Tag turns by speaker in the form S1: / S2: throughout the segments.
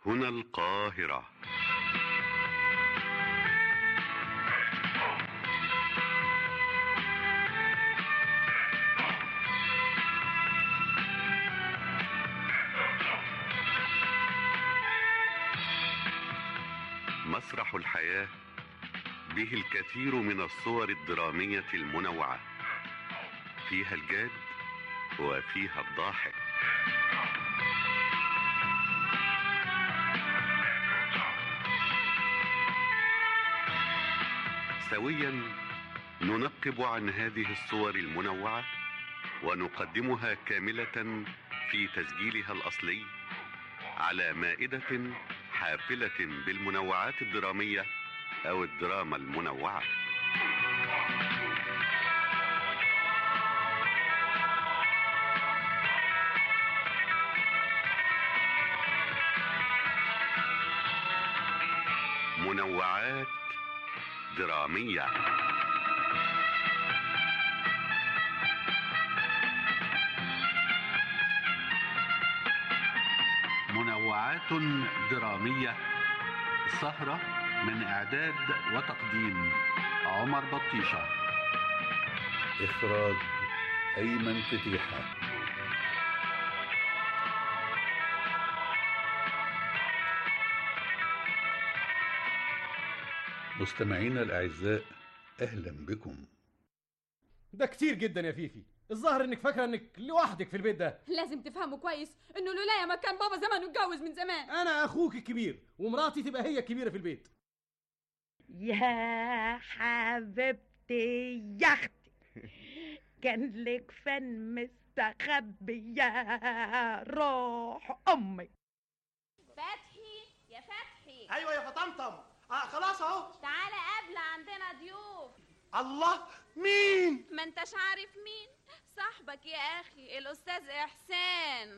S1: هنا القاهرة. مسرح الحياة به الكثير من الصور الدرامية المنوعة، فيها الجاد وفيها الضاحك. سويا ننقب عن هذه الصور المنوعة ونقدمها كاملة في تسجيلها الأصلي على مائدة حافلة بالمنوعات الدرامية أو الدراما المنوعة. منوعات درامية. منوعات درامية، سهرة من إعداد وتقديم عمر بطيشة،
S2: إخراج أيمن فتيحة. مستمعينا الأعزاء، أهلا بكم.
S3: ده كتير جدا يا فيفي، الظاهر انك فاكره انك لوحدك في البيت ده.
S4: لازم تفهموا كويس انه لولايا ما كان بابا زمانه اتجوز من زمان.
S3: انا اخوك الكبير ومراتي تبقى هي الكبيره في البيت.
S5: يا حبيبتي يا اختي، كان لك فن مستخبي يا روح امي.
S6: فتحي يا فتحي.
S7: ايوه يا فطمطم. خلاص اهو.
S6: تعالى قبل عندنا ضيوف.
S7: الله، مين؟
S6: ما انتش عارف مين؟ صاحبك يا اخي الاستاذ احسان.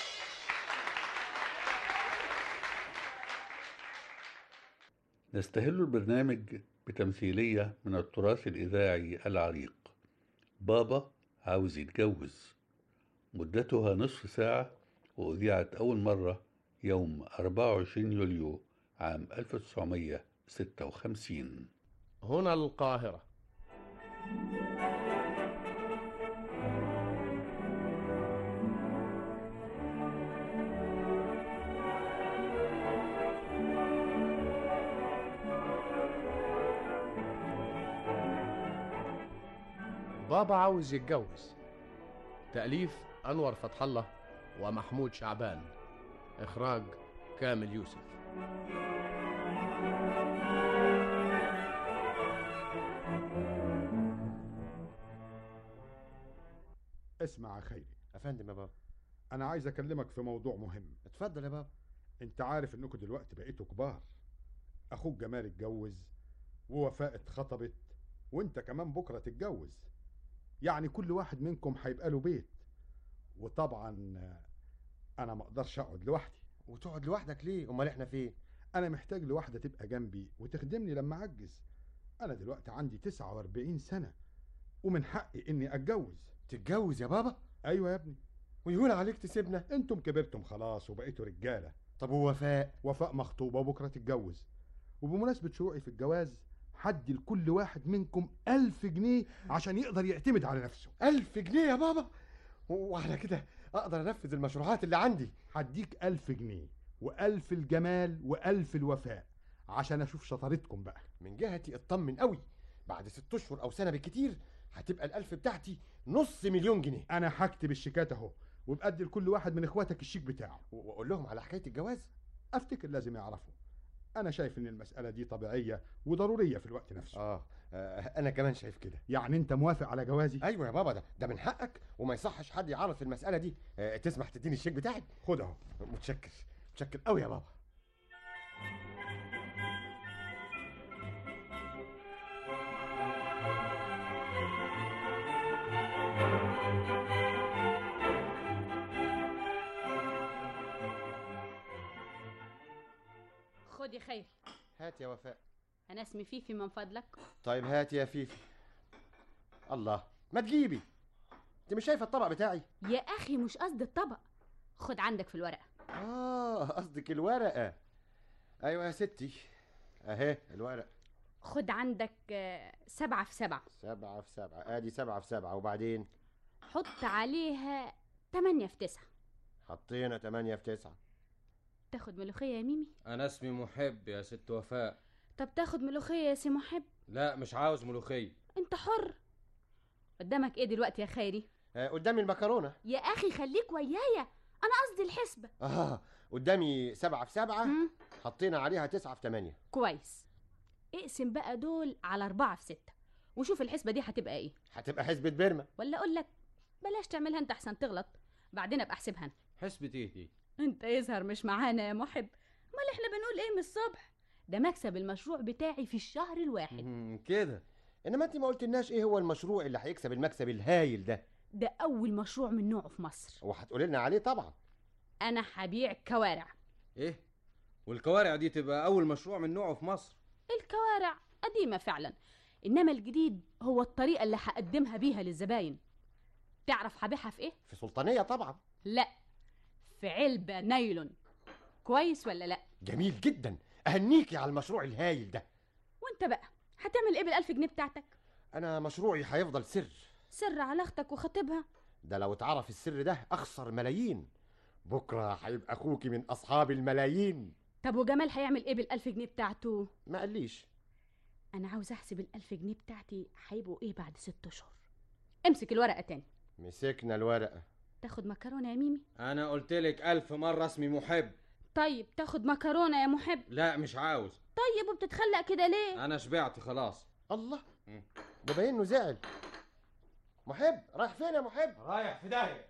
S2: نستهل البرنامج بتمثيلية من التراث الإذاعي العريق، بابا عاوز يتجوز، مدتها نصف ساعة، وأذيعت أول مرة يوم 24 يوليو عام 1956.
S3: هنا القاهرة. بابا عاوز يتجوز، تأليف أنور فتح الله ومحمود شعبان، إخراج كامل يوسف.
S8: اسمع يا خيري.
S3: أفندم يا بابا.
S8: أنا عايز أكلمك في موضوع مهم.
S3: اتفضل يا بابا.
S8: أنت عارف إنكم دلوقتي بقيتوا كبار، أخوك جمال اتجوز ووفاء اتخطبت وأنت كمان بكرة تتجوز، يعني كل واحد منكم هيبقى له بيت، وطبعا أنا ما أقدرش أقعد لوحدي.
S3: وتقعد لوحدك ليه؟ أمال إحنا فين؟
S8: أنا محتاج لواحدة تبقى جنبي وتخدمني لما أعجز. أنا دلوقتي عندي 49 سنة ومن حقي إني أتجوز.
S3: تتجوز يا بابا؟
S8: أيوة يا ابني.
S3: ويهون عليك تسيبنا؟
S8: انتم كبرتم خلاص وبقيتوا رجالة.
S3: طب ووفاء؟
S8: وفاء مخطوبة وبكرة تتجوز، وبمناسبة شروعي في الجواز حدي لكل واحد منكم 1000 جنيه عشان يقدر يعتمد على نفسه.
S3: 1000 جنيه يا بابا؟ وعلى كده أقدر أنفذ المشروعات اللي عندي.
S8: هديك 1000 جنيه و1000 الجمال و1000 الوفاء عشان أشوف شطارتكم بقى.
S3: من جهتي اطمن قوي، بعد 6 أشهر أو سنة بالكتير هتبقى ال1000 بتاعتي نص مليون جنيه.
S8: أنا هكتب الشيكات أهو، وبأدي لكل واحد من إخواتك الشيك بتاعه،
S3: وأقول لهم على حكاية الجواز.
S8: أفتكر لازم يعرفوا. أنا شايف إن المسألة دي طبيعية وضرورية في الوقت نفسه.
S3: أنا كمان شايف كده.
S8: يعني أنت موافق على جوازي؟
S3: أيوة يا بابا، ده من حقك وما يصحش حد يعرض في المسألة دي. تسمح تديني الشيك بتاعي؟
S8: خد أهو.
S3: متشكر قوي يا بابا.
S4: خد يا خيري.
S3: هات يا وفاء.
S4: انا اسمي فيفي من فضلك.
S3: طيب هات يا فيفي. الله، ما تجيبي، انت مش شايفه الطبق بتاعي؟
S4: يا اخي مش قصد الطبق، خد عندك في الورقه.
S3: قصدك الورقة. ايوه يا ستي، اهي الورق.
S4: خد عندك 7 في 7.
S3: 7 في 7، ادي 7 في 7، وبعدين
S4: حط عليها 8 في 9.
S3: حطينا 8 في 9.
S4: تاخد ملوخية يا ميمي؟
S9: انا اسمي محب يا ست وفاء.
S4: طب تاخد ملوخية يا سي محب؟
S9: لا مش عاوز ملوخية.
S4: انت حر. قدامك ايه دلوقتي يا خيري؟
S3: قدامي المكرونة.
S4: يا اخي خليك ويايا، انا قصدي الحسبة.
S3: قدامي 7 في 7. حطينا عليها 9 في 8.
S4: كويس. اقسم بقى دول على 4 في 6 وشوف الحسبة دي هتبقى ايه.
S3: هتبقى حسبة برمة.
S4: ولا اقول لك بلاش تعملها انت احسن تغلط، بعدين ابقى احسبها انا.
S9: حسبة ايه دي؟
S4: انت يظهر مش معانا يا محب. امال احنا بنقول ايه من الصبح؟ ده مكسب المشروع بتاعي في الشهر الواحد.
S9: كده.
S3: انما انت ما قلتلناش ايه هو المشروع اللي هيكسب المكسب الهايل ده.
S4: ده اول مشروع من نوعه في مصر،
S3: وهتقولي لنا عليه طبعا.
S4: انا هبيع كوارع.
S9: ايه؟ والكوارع دي تبقى اول مشروع من نوعه في مصر؟
S4: الكوارع قديمة فعلا، انما الجديد هو الطريقة اللي هقدمها بيها للزباين. تعرف هبيعها في ايه؟
S3: في سلطانية طبعا.
S4: لا، في علبة نايلون. كويس ولا لا؟
S3: جميل جدا، اهنيكي على المشروع الهايل ده.
S4: وانت بقى هتعمل ايه بال1000 جنيه بتاعتك؟
S3: انا مشروعي هيفضل سر.
S4: سر على اختك وخطيبها؟
S3: ده لو اتعرف السر ده اخسر ملايين. بكره هيبقى اخوكي من اصحاب الملايين.
S4: طب وجمال هيعمل ايه بال1000 جنيه بتاعته؟
S3: ما قاليش.
S4: انا عاوز احسب ال1000 جنيه بتاعتي هيبقوا ايه بعد 6 اشهر. امسك الورقة تاني.
S3: مسكنا الورقة.
S4: تاخد مكرونة يا ميمي؟
S9: انا قلتلك 1000 مرة اسمي محب.
S4: طيب تاخد مكرونة يا محب؟
S9: لا مش عاوز.
S4: طيب وبتتخلق كده ليه؟
S9: انا شبعت خلاص.
S3: الله، ده باين انه زعل. محب رايح فين يا محب؟
S7: رايح في داهية.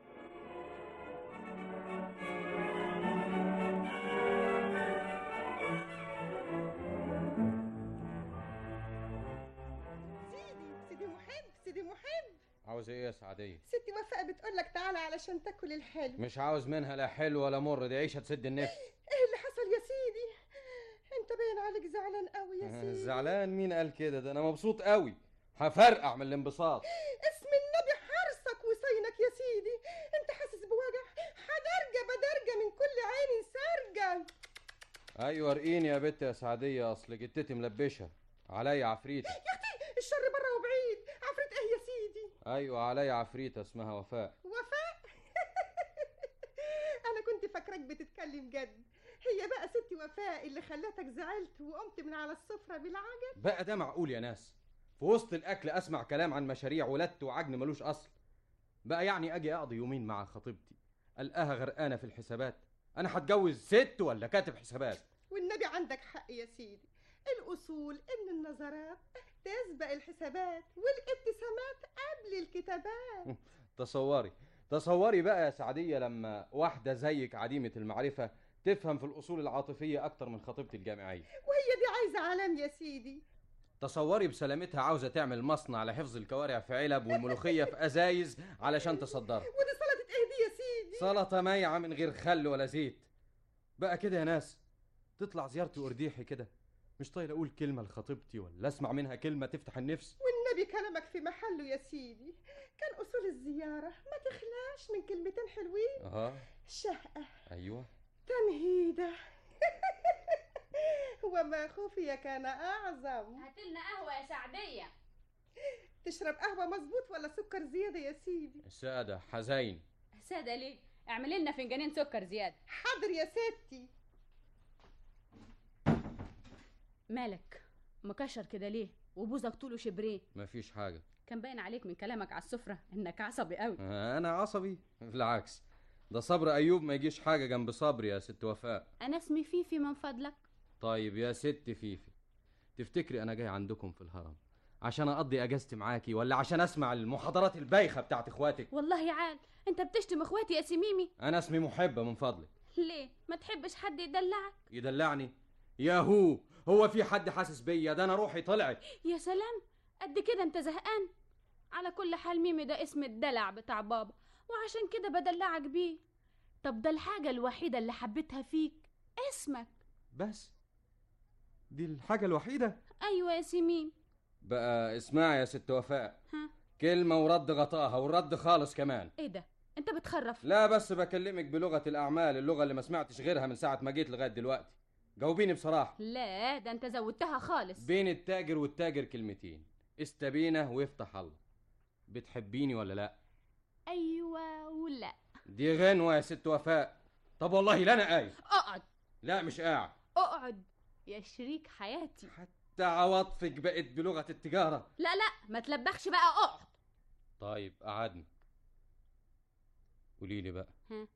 S5: سيدي محب.
S9: عاوز ايه يا سعدية؟
S5: ستي وفاء بتقولك تعالى علشان تاكل الحلو.
S9: مش عاوز منها لا حلو ولا مر، دي عيشة تسد النفس.
S5: ايه اللي حصل يا سيدي؟ انت باين عليك زعلان قوي يا سيدي.
S9: زعلان؟ مين قال كده؟ ده انا مبسوط قوي، هفرقع من الانبساط.
S5: اسم النبي حرصك وصينك يا سيدي. انت حاسس بوجع؟ بدرجة من كل عين سارجة.
S9: ايوه ارقيني يا بت يا سعدية، اصل جتتي ملبشة عليا عفريتة.
S5: يا اختي الشر بره وبعيد. عفريت ايه يا سيدي؟
S9: ايوه عليا عفريتة اسمها وفاء.
S5: وفاء؟ انا كنت فاكراك بتتكلم جد. هي بقى ستي وفاء اللي خلتك زعلت وقمت من على السفرة بالعجل؟
S9: بقى ده معقول يا ناس؟ في وسط الاكل اسمع كلام عن مشاريع ولدت وعجن ملوش اصل. بقى يعني اجي اقضي يومين مع خطيبتي القاها غرقانة في الحسابات؟ انا هتجوز ست ولا كاتب حسابات؟
S5: والنبي عندك حق يا سيدي. الأصول إن النظرات تسبق الحسابات والابتسامات قبل الكتابات.
S9: تصوري بقى يا سعدية لما واحدة زيك عديمة المعرفة تفهم في الأصول العاطفية أكتر من خطيبتي الجامعية.
S5: وهي دي عايزة علام يا سيدي.
S9: تصوري بسلامتها عاوزة تعمل مصنع لحفظ الكوارع في علب والملوخية في أزايز علشان تصدرها.
S5: ودي سلطة إيه دي يا سيدي؟
S9: سلطة مايعة من غير خل ولا زيت. بقى كده يا ناس تطلع زيارتي ورديحي كده مش طايل اقول كلمه لخطيبتي ولا اسمع منها كلمه تفتح النفس.
S5: والنبي كلامك في محله يا سيدي. كان اصول الزياره ما تخلاش من كلمتين حلوين. شهقه.
S9: ايوه.
S5: تمهيده. وما خفي كان اعظم.
S4: هاتلنا قهوه يا سعديه.
S5: تشرب قهوه مظبوط ولا سكر زياده يا سيدي؟
S9: ساده حزين.
S4: ساده ليه؟ اعملي لنا فنجانين سكر زياده.
S5: حاضر يا ستي.
S4: مالك مكشر كده ليه؟ وبوزك طوله شبرين.
S9: مفيش حاجه.
S4: كان باين عليك من كلامك على السفره انك عصبي قوي.
S9: انا عصبي؟ بالعكس، ده صبر ايوب ما يجيش حاجه جنب صبري يا ست وفاء.
S4: انا اسمي فيفي من فضلك.
S9: طيب يا ست فيفي، تفتكري انا جاي عندكم في الهرم عشان اقضي اجازتي معاكي ولا عشان اسمع المحاضرات البايخه بتاعت اخواتك؟
S4: والله يا عال انت بتشتم اخواتي يا سميمي.
S9: انا اسمي محبه من فضلك.
S4: ليه ما تحبش حد يدلعك؟
S9: يدلعني؟ هو في حد حاسس بيا؟ ده انا روحي طلعت.
S4: يا سلام، قد كده انت زهقان؟ على كل حال ميمي ده اسم الدلع بتاع بابا وعشان كده بدلعك بيه. طب ده الحاجه الوحيده اللي حبيتها فيك اسمك
S9: بس. دي الحاجه الوحيده؟
S4: ايوه يا سميم.
S9: بقى اسمعي يا ست وفاء.
S4: ها؟
S9: كلمه ورد غطاها ورد خالص كمان.
S4: ايه ده؟ انت بتخرف.
S9: لا بس بكلمك بلغة الأعمال، اللغة اللي ما سمعتش غيرها من ساعة ما جيت لغاية دلوقتي. جاوبيني بصراحة.
S4: لا ده انت زودتها خالص.
S9: بين التاجر والتاجر كلمتين، استبينه ويفتح الله. بتحبيني ولا لا؟
S4: ايوه ولا.
S9: دي غنوة يا ست وفاء. طب والله لا أنا قايل.
S4: اقعد.
S9: لا مش قاعد.
S4: اقعد يا شريك حياتي.
S9: حتى عواطفك بقت بلغة التجارة.
S4: لا ما تلبخش بقى، اقعد.
S9: طيب قعدنا. قوليلي بقى،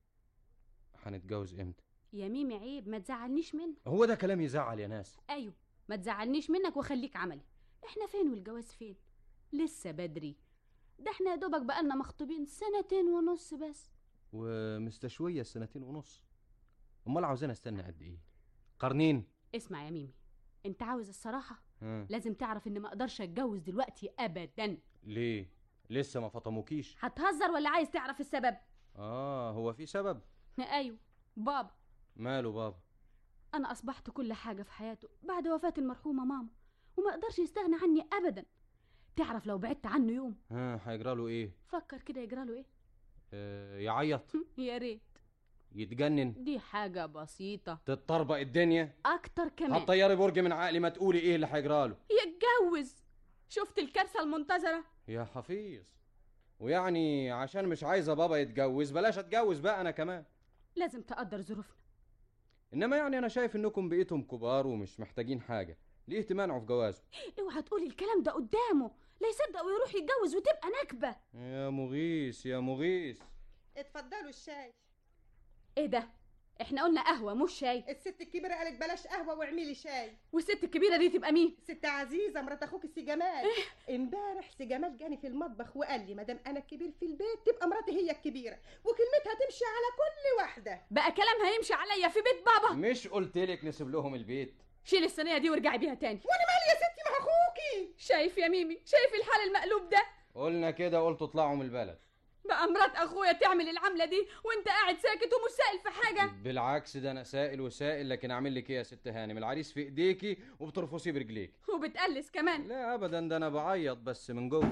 S9: هنتجوز امتى؟
S4: يا ميمي عيب، ما تزعلنيش منك.
S9: هو ده كلام يزعل يا ناس؟
S4: ايوه ما تزعلنيش منك وخليك عملي. احنا فين والجواز فين؟ لسه بدري، ده احنا يا دوبك بقالنا مخطوبين 2.5 سنين بس.
S9: ومستشوية 2.5 سنين. امال عاوزين استنى قد ايه؟ قرنين؟
S4: اسمع يا ميمي، انت عاوز الصراحة لازم تعرف ان ما اقدرش اتجوز دلوقتي ابدا.
S9: ليه؟ لسه ما فطموكيش؟
S4: هتهزر ولا عايز تعرف السبب؟
S9: هو في سبب؟
S4: ايوه بابا.
S9: ماله بابا؟
S4: انا اصبحت كل حاجة في حياته بعد وفاة المرحومة ماما، وما اقدرش يستغنى عني ابدا. تعرف لو بعدت عنه يوم
S9: هيجراله ايه؟
S4: فكر كده يجراله ايه؟
S9: يعيط.
S4: يا ريت.
S9: يتجنن.
S4: دي حاجة بسيطة.
S9: تتطربق الدنيا
S4: اكتر كمان.
S9: هتطيري برج من عقلي، ما تقولي ايه اللي هيجراله.
S4: يتجوز. شفت الكارثة المنتظرة
S9: يا حفيظ؟ ويعني عشان مش عايزة بابا يتجوز بلاش اتجوز بقى انا كمان؟
S4: لازم تقدر ظروفنا.
S9: انما يعني انا شايف انكم بقيتم كبار ومش محتاجين حاجة، ليه تمانعوا في جوازه؟
S4: اوعى تقولي الكلام ده قدامه، لا يصدق ويروح يتجوز وتبقى نكبة.
S9: يا مغيث يا مغيث.
S5: اتفضلوا الشاي.
S4: ايه ده؟ احنا قلنا قهوة مش شاي.
S5: الست الكبيرة قالت بلاش قهوة واعملي شاي.
S4: والست الكبيرة دي تبقى مين؟
S5: ست عزيزة مرات اخوك سي جمال. امبارح سي جمال جاني في المطبخ وقال لي مادام انا الكبير في البيت تبقى مراتي هي الكبيرة، وكلمتها تمشي على كل واحدة.
S4: بقى كلامها يمشي عليا في بيت بابا؟
S9: مش قلتلك نسيب لهم البيت؟
S4: شيل الصينية دي وارجعي بيها تاني.
S5: وانا مالي يا ستي مع اخوكي؟
S4: شايف يا ميمي، شايف الحال المقلوب ده؟
S9: قلنا كده، قلتوا اطلعوا من البلد.
S4: بقى مرات اخويا تعمل العملة دي وانت قاعد ساكت ومش سائل في حاجة؟
S9: بالعكس ده انا سائل وسائل، لكن اعمل لك ايه يا ست هانم؟ العريس في ايديكي وبترفصيه برجليك.
S4: وبتقلس كمان.
S9: لا ابدا، ده انا بعيط بس من جوه.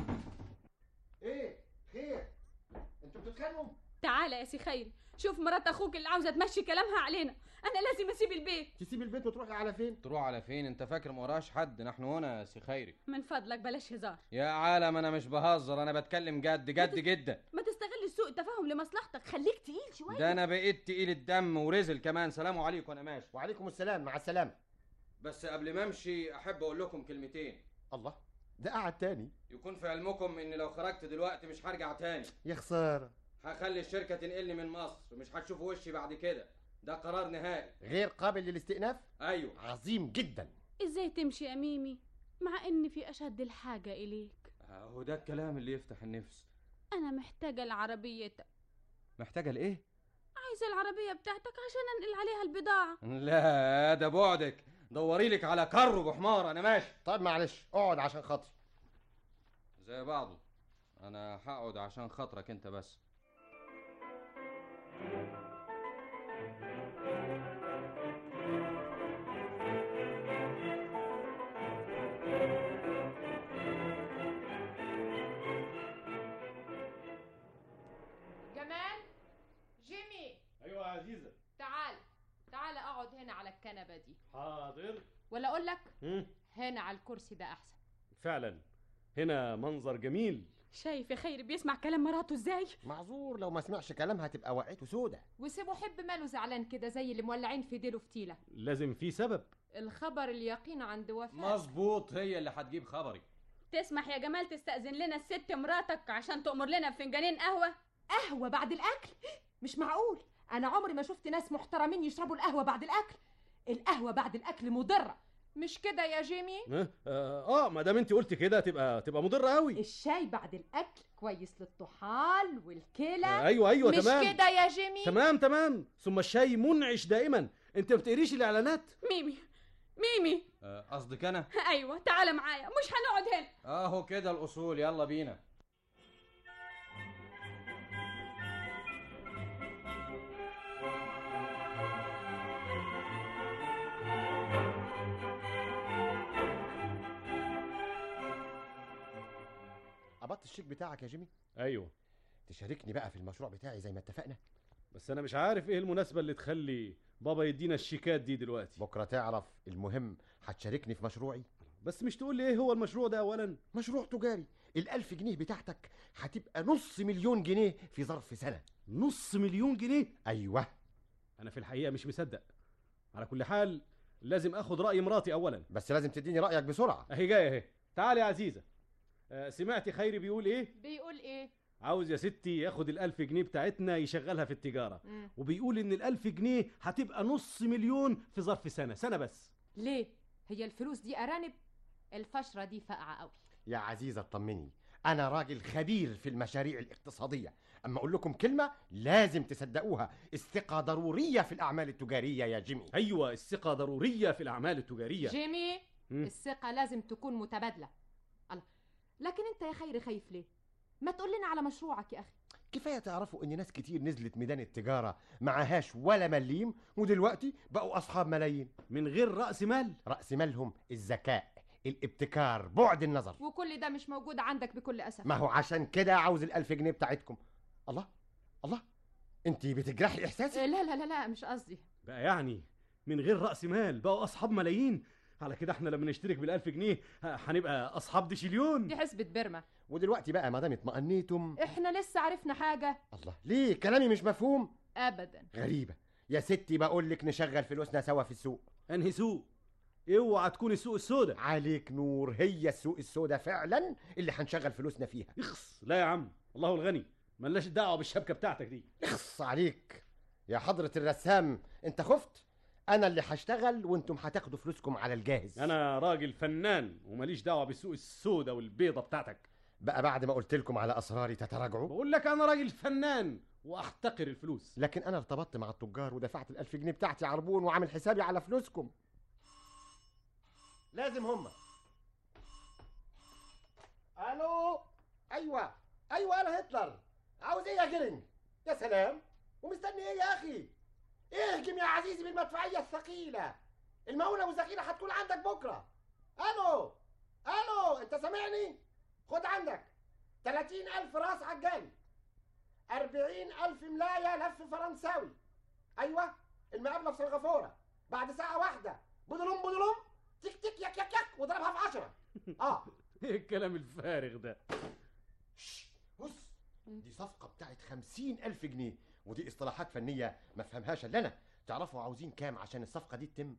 S3: ايه خير؟ انتوا بتتخانقوا؟
S4: تعالى يا سي خيري، شوف مرات اخوك اللي عاوزه تمشي كلامها علينا. انا لازم اسيب البيت.
S3: تسيب البيت وتروحي على فين؟
S9: تروح على فين؟ انت فاكر ما وراش حد؟ نحن هنا يا سي خيري.
S4: من فضلك بلاش هزار.
S9: يا عالم انا مش بهزر، انا بتكلم جد جد جدا.
S4: ما تستغلش سوء التفاهم لمصلحتك، خليك تقيل شويه.
S9: ده انا بقيت تقيل الدم ورزل كمان. سلام عليكم، انا ماشي.
S3: وعليكم السلام، مع السلامه.
S9: بس قبل ما امشي احب اقول لكم كلمتين.
S3: الله، ده قعد تاني.
S9: يكون في علمكم ان لو خرجت دلوقتي مش هرجع تاني.
S3: يا خساره.
S9: هخلي الشركه تنقلني من مصر، مش هتشوفوا وشي بعد كده. ده قرار نهائي.
S3: غير قابل للاستئناف؟
S9: ايوه.
S3: عظيم جدا.
S4: ازاي تمشي يا ميمي مع اني في اشد الحاجه اليك؟
S9: هو ده الكلام اللي يفتح النفس.
S4: انا محتاجه لعربيتك.
S9: محتاجه لايه؟
S4: عايزه العربيه بتاعتك عشان انقل عليها البضاعه.
S9: لا ده بعدك، دوري لك على كر بحمار. انا ماشي.
S3: طيب معلش اقعد عشان خاطري.
S9: زي بعضه. انا هقعد عشان خاطرك انت بس.
S10: جمال، جيمي.
S11: ايوه يا عزيزه.
S10: تعال اقعد هنا على الكنبه دي.
S11: حاضر.
S10: ولا اقول لك هنا على الكرسي ده احسن.
S11: فعلا هنا منظر جميل.
S4: شايف يا خير بيسمع كلام مراته ازاي؟
S3: معذور لو ما سمعش كلامها هتبقى وقعته سودة.
S10: وسيبه حب ماله زعلان كده زي اللي مولعين في ديله فتيله.
S11: لازم في سبب.
S10: الخبر اليقين عند وفاء.
S9: مظبوط، هي اللي هتجيب خبري.
S4: تسمح يا جمال تستأذن لنا الست مراتك عشان تأمر لنا بفنجانين قهوة؟
S10: قهوة بعد الأكل؟ مش معقول، أنا عمري ما شفت ناس محترمين يشربوا القهوة بعد الأكل. القهوة بعد الأكل مضرة، مش كده يا جيمي؟
S11: ما دام انت قلت كده تبقى مضرة قوي.
S10: الشاي بعد الأكل كويس للطحال والكلى.
S11: ايوه
S10: مش
S11: تمام.
S10: مش كده يا جيمي؟
S11: تمام. ثم الشاي منعش دائما. انت ما بتقريش الاعلانات؟
S4: ميمي
S9: قصدك انا؟
S4: ايوه تعال معايا، مش هنقعد هنا.
S9: اهو كده الاصول، يلا بينا.
S3: قبضت الشيك بتاعك يا جيمي؟
S11: ايوه.
S3: تشاركني بقى في المشروع بتاعي زي ما اتفقنا؟
S11: بس انا مش عارف ايه المناسبه اللي تخلي بابا يدينا الشيكات دي دلوقتي.
S3: بكره تعرف. المهم هتشاركني في مشروعي.
S11: بس مش تقول لي ايه هو المشروع ده اولا؟
S3: مشروع تجاري. ال1000 جنيه بتاعتك هتبقى نص مليون جنيه في ظرف سنة.
S11: نص مليون جنيه؟
S3: ايوه.
S11: انا في الحقيقه مش مصدق. على كل حال لازم اخد راي مراتي اولا.
S3: بس لازم تديني رايك بسرعه.
S11: اهي جايه اهي. تعالي يا عزيزه. سمعتي خيري بيقول ايه؟
S4: بيقول ايه؟
S11: عاوز يا ستي ياخد ال1000 جنيه بتاعتنا يشغلها في التجاره. وبيقول ان ال1000 جنيه هتبقى نص مليون في ظرف سنه بس.
S10: ليه؟ هي الفلوس دي ارانب؟ الفشره دي فاقعه قوي.
S3: يا عزيزه اطمني، انا راجل خبير في المشاريع الاقتصاديه. اما اقول لكم كلمه لازم تصدقوها. الثقه ضروريه في الاعمال التجاريه يا جيمي.
S11: ايوه، الثقه ضروريه في الاعمال التجاريه.
S10: جيمي، الثقه لازم تكون متبادله. الله، لكن انت يا خيري خايف ليه؟ ما تقول لنا على مشروعك يا اخي.
S3: كفايه تعرفوا ان ناس كتير نزلت ميدان التجاره معهاش ولا مليم، ودلوقتي بقوا اصحاب ملايين
S11: من غير راس مال.
S3: راس مالهم الذكاء، الابتكار، بعد النظر.
S10: وكل ده مش موجود عندك بكل اسف.
S3: ما هو عشان كده عاوز ال1000 جنيه بتاعتكم. الله الله، انت بتجرحي احساسي.
S10: لا لا لا لا، مش قصدي.
S11: بقى يعني من غير راس مال بقوا اصحاب ملايين؟ على كده احنا لما نشترك بال1000 جنيه هنبقى اصحاب ديشليون.
S10: دي حسبة برمة.
S3: ودلوقتي بقى ما دام اطمأنيتم،
S10: احنا لسه عرفنا حاجه.
S3: الله، ليه كلامي مش مفهوم؟
S10: ابدا.
S3: غريبه يا ستي، بقول لك نشغل فلوسنا سوا في السوق.
S11: انهي سوق؟ اوعى تكون السوق السوداء.
S3: عليك نور، هي السوق السوداء فعلا اللي هنشغل فلوسنا فيها.
S11: اخص. لا يا عم، الله الغني، ملناش دعوه بالشبكه بتاعتك دي.
S3: اخص عليك يا حضره الرسام، انت خفت؟ انا اللي هشتغل وانتم هتاخدوا فلوسكم على الجاهز.
S11: انا راجل فنان وماليش دعوه بالسوق السوداء والبيضه بتاعتك.
S3: بقى بعد ما قلت لكم على اسراري تتراجعوا؟
S11: بقول لك انا راجل فنان واحتقر الفلوس.
S3: لكن انا ارتبطت مع التجار ودفعت ال1000 جنيه بتاعتي عربون وعامل حسابي على فلوسكم. لازم هما. الو. ايوه انا هتلر. عاوز ايه يا جرنج؟ يا سلام، ومستني ايه يا اخي؟ اهجم يا عزيزي بالمدفعيه الثقيله. المولى والذخيره هتكون عندك بكره. الو انت سامعني؟ خد عندك 30,000 راس عجالي، 40,000 ملايه لف فرنساوي. ايوه، المقابله في سنغافوره بعد ساعه واحده. بدلوم تك تك يك يك يك واضربها في 10.
S11: ايه الكلام الفارغ ده؟
S3: بص، دي صفقه بتاعت 50,000 جنيه، ودي اصطلاحات فنيه ما فهمهاش الا انا. تعرفوا عاوزين كام عشان الصفقه دي تتم؟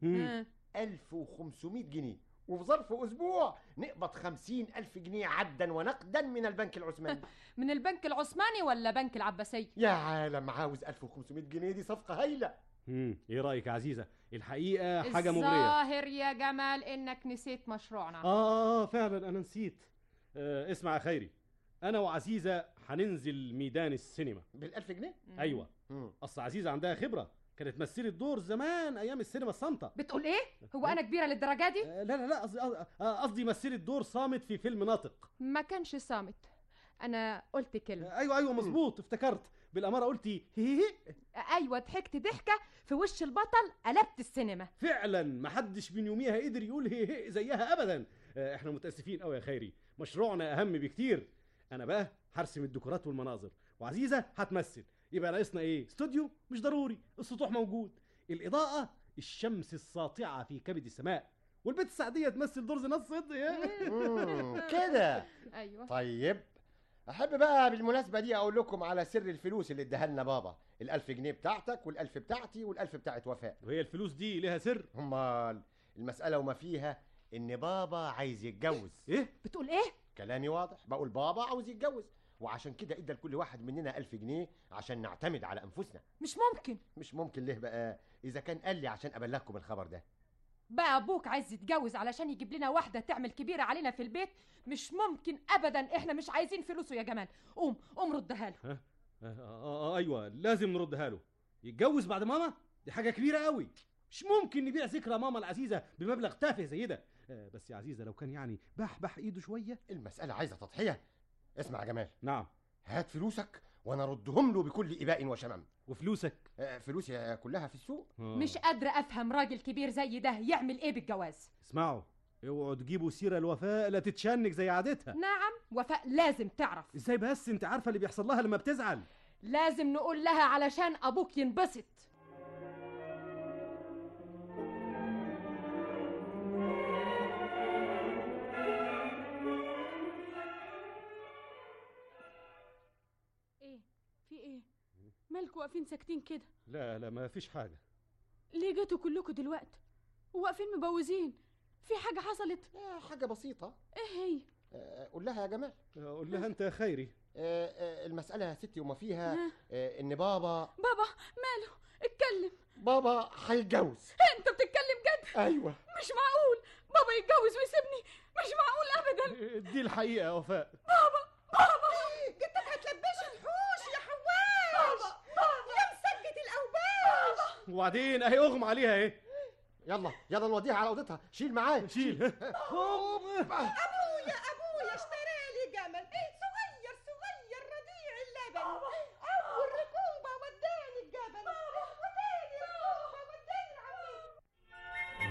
S3: 1500 جنيه، وفي ظرف اسبوع نقبض 50,000 جنيه عدا ونقدا من البنك العثماني.
S10: من البنك العثماني ولا بنك العباسي؟
S3: يا عالم، عاوز 1500 جنيه، دي صفقه هايله.
S11: ايه رايك يا عزيزه؟ الحقيقه حاجه مغريه.
S10: الظاهر يا جمال انك نسيت مشروعنا.
S11: فعلا انا نسيت. اسمع يا خيري، انا وعزيزه هننزل ميدان السينما
S3: بال1000 جنيه.
S11: ايوه. اصل عزيزه عندها خبره، كانت مثلت دور زمان ايام السينما الصامته.
S10: بتقول ايه؟ هو انا كبيره للدرجه دي؟
S11: لا قصدي مثلت دور صامت في فيلم ناطق.
S10: ما كانش صامت، انا قلت كلمه.
S11: ايوه مظبوط، افتكرت بالاماره قلتي هي.
S10: ايوه، ضحكت ضحكه في وش البطل، قلبت السينما.
S11: فعلا محدش من يوميها قدر يقول هي زيها ابدا. احنا متاسفين قوي يا خيري، مشروعنا اهم بكتير. انا بقى هرسم الديكورات والمناظر، وعزيزه هتمثل. يبقى ناقصنا ايه؟ استوديو مش ضروري، السطوح موجود، الاضاءه الشمس الساطعه في كبد السماء، والبنت السعديه تمثل دور زينات صدقي.
S3: كده.
S10: ايوه.
S3: طيب، احب بقى بالمناسبه دي اقول لكم على سر الفلوس اللي اداها لنا بابا. ال1000 جنيه بتاعتك، وال1000 بتاعتي، وال1000 بتاعت وفاء.
S11: وهي الفلوس دي ليها سر؟
S3: امال المساله وما فيها ان بابا عايز يتجوز.
S11: ايه
S10: بتقول ايه؟
S3: كلامي واضح، بقول بابا عاوز يتجوز، وعشان كده ادى لكل واحد مننا 1000 جنيه عشان نعتمد على انفسنا. مش ممكن ليه بقى؟ اذا كان قال لي عشان ابلغكم الخبر ده.
S10: بقى ابوك عايز يتجوز علشان يجيب لنا واحده تعمل كبيره علينا في البيت؟ مش ممكن ابدا، احنا مش عايزين فلوسه يا جمال. قوم ردها له.
S11: ايوه لازم نردها له. يتجوز بعد ماما؟ دي حاجه كبيره قوي، مش ممكن نبيع ذكرى ماما العزيزه بمبلغ تافه زي ده. بس يا عزيزه لو كان يعني بح ايده شويه.
S3: المساله عايزه تضحيه. اسمع يا جمال.
S11: نعم.
S3: هات فلوسك وانا اردهم له بكل اباء وشمم.
S11: وفلوسك؟
S3: فلوسي كلها في السوق.
S10: مش قادره افهم راجل كبير زي ده يعمل ايه بالجواز.
S11: اسمعوا، اوعوا تجيبوا سيره لوفاء لا تتشنج زي عادتها.
S10: نعم، وفاء لازم تعرف.
S11: ازاي بس؟ انت عارفه اللي بيحصل لها لما بتزعل.
S10: لازم نقول لها علشان ابوك ينبسط.
S4: ايه في ايه؟ مالكوا واقفين ساكتين كده؟
S11: لا ما فيش حاجه.
S4: ليه جيتوا كلكوا دلوقتي وواقفين مبوزين؟ في حاجه حصلت؟
S3: حاجه بسيطه.
S4: ايه هي؟
S3: قول لها يا جمال.
S11: قول لها انت يا خيري.
S3: المساله يا ستي وما فيها ان بابا
S4: ماله؟ اتكلم.
S3: بابا هيتجوز.
S4: انت بتتكلم جد؟
S3: ايوه.
S4: مش معقول بابا يتجوز ويسيبني، مش معقول ابدا.
S11: دي الحقيقه يا وفاء.
S4: بابا
S5: جدك هتلبش الحوش يا حواش. يا مسجة الاوباش.
S11: وبعدين اهي اغمى عليها ايه.
S3: يلا نوديها على اوضتها. شيل معايا.
S11: شيل.
S5: ابويا اشترى لي جمل صغير رضيع اللبن. اول ركوبه وداني الجبل، وتاني ركوبه وداني العميد.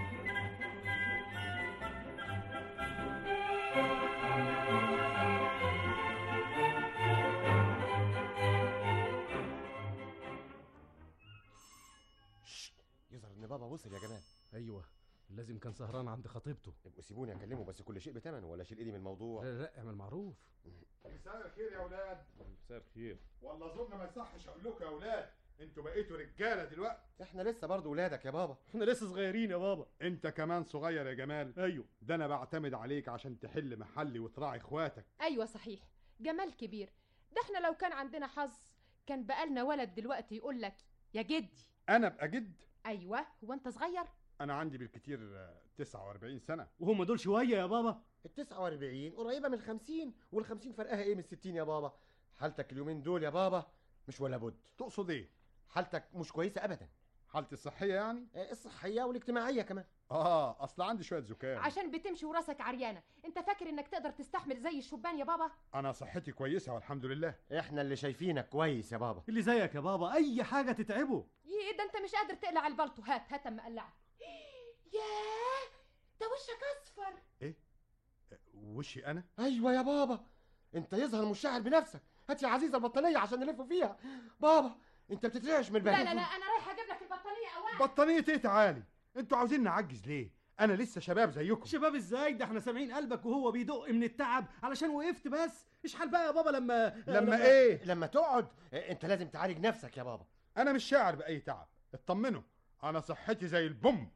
S3: يظهر ان بابا وصل يا جمال.
S11: ايوه لازم كان سهران عند خطيبته.
S3: يبقوا سيبوني اكلمه، بس كل شيء بثمنه ولا شيل ايدي من الموضوع.
S11: لا اعمل معروف.
S8: مساء الخير يا اولاد.
S11: مساء الخير.
S8: والله اظن ما يصحش اقول لكم يا اولاد، انتوا بقيتوا رجاله دلوقتي.
S3: احنا لسه برضه ولادك يا بابا.
S11: احنا لسه صغيرين يا بابا.
S8: انت كمان صغير يا جمال.
S11: ايوه.
S8: ده انا بعتمد عليك عشان تحل محلي وتراعي اخواتك.
S10: ايوه صحيح، جمال كبير. ده احنا لو كان عندنا حظ كان بقالنا ولد دلوقتي يقول لك يا جدي.
S8: انا ابقى جد؟
S10: ايوه. هو انت صغير؟
S8: انا عندي بالكتير 49 سنه.
S11: وهم دول شويه يا بابا.
S3: ال49 قريبه من ال50، وال50 فرقها ايه من ال60 يا بابا؟ حالتك اليومين دول يا بابا مش ولا بد.
S8: تقصد ايه؟
S3: حالتك مش كويسه ابدا.
S8: حالتي الصحيه يعني؟
S3: الصحيه والاجتماعيه كمان.
S8: اصل عندي شويه زكام.
S10: عشان بتمشي وراسك عريانه. انت فاكر انك تقدر تستحمل زي الشبان يا بابا؟
S8: انا صحتي كويسه والحمد لله.
S3: احنا اللي شايفينك كويس يا بابا.
S11: اللي زيك يا بابا اي حاجه تتعبه.
S10: ده انت مش قادر تقلع البلطو. هات اما اقلعك. ياه، ده وشك اصفر.
S8: ايه؟ وشي انا؟
S3: ايوه يا بابا، انت يظهر مش شاعر بنفسك. هات يا عزيزه البطانيه عشان نلف فيها. بابا انت بتترعش من البرد.
S10: لا انا رايحه اجيب لك البطانيه اولا.
S8: بطانيه ايه؟ تعالي. انتوا عاوزين نعجز ليه؟ انا لسه شباب زيكم.
S11: شباب ازاي؟ ده احنا سامعين قلبك وهو بيدق من التعب علشان وقفت بس. اشحال بقى يا بابا
S8: لما ايه؟
S3: لما تقعد. انت لازم تعالج نفسك يا بابا.
S8: انا مش شاعر باي تعب، اطمنوا، انا صحتي زي البومب.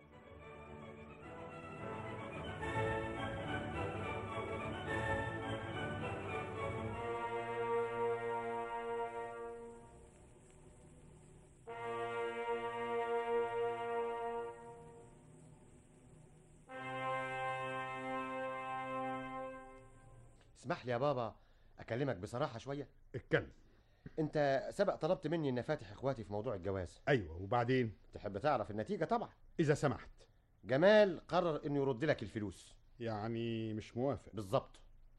S3: اسمح لي يا بابا اكلمك بصراحه شويه.
S8: اتكلم.
S3: انت سبق طلبت مني ان فاتح اخواتي في موضوع الجواز.
S8: ايوه، وبعدين؟
S3: تحب تعرف النتيجه؟ طبعا.
S8: اذا سمحت.
S3: جمال قرر انه يرد لك الفلوس.
S8: يعني مش موافق؟
S3: بالظبط.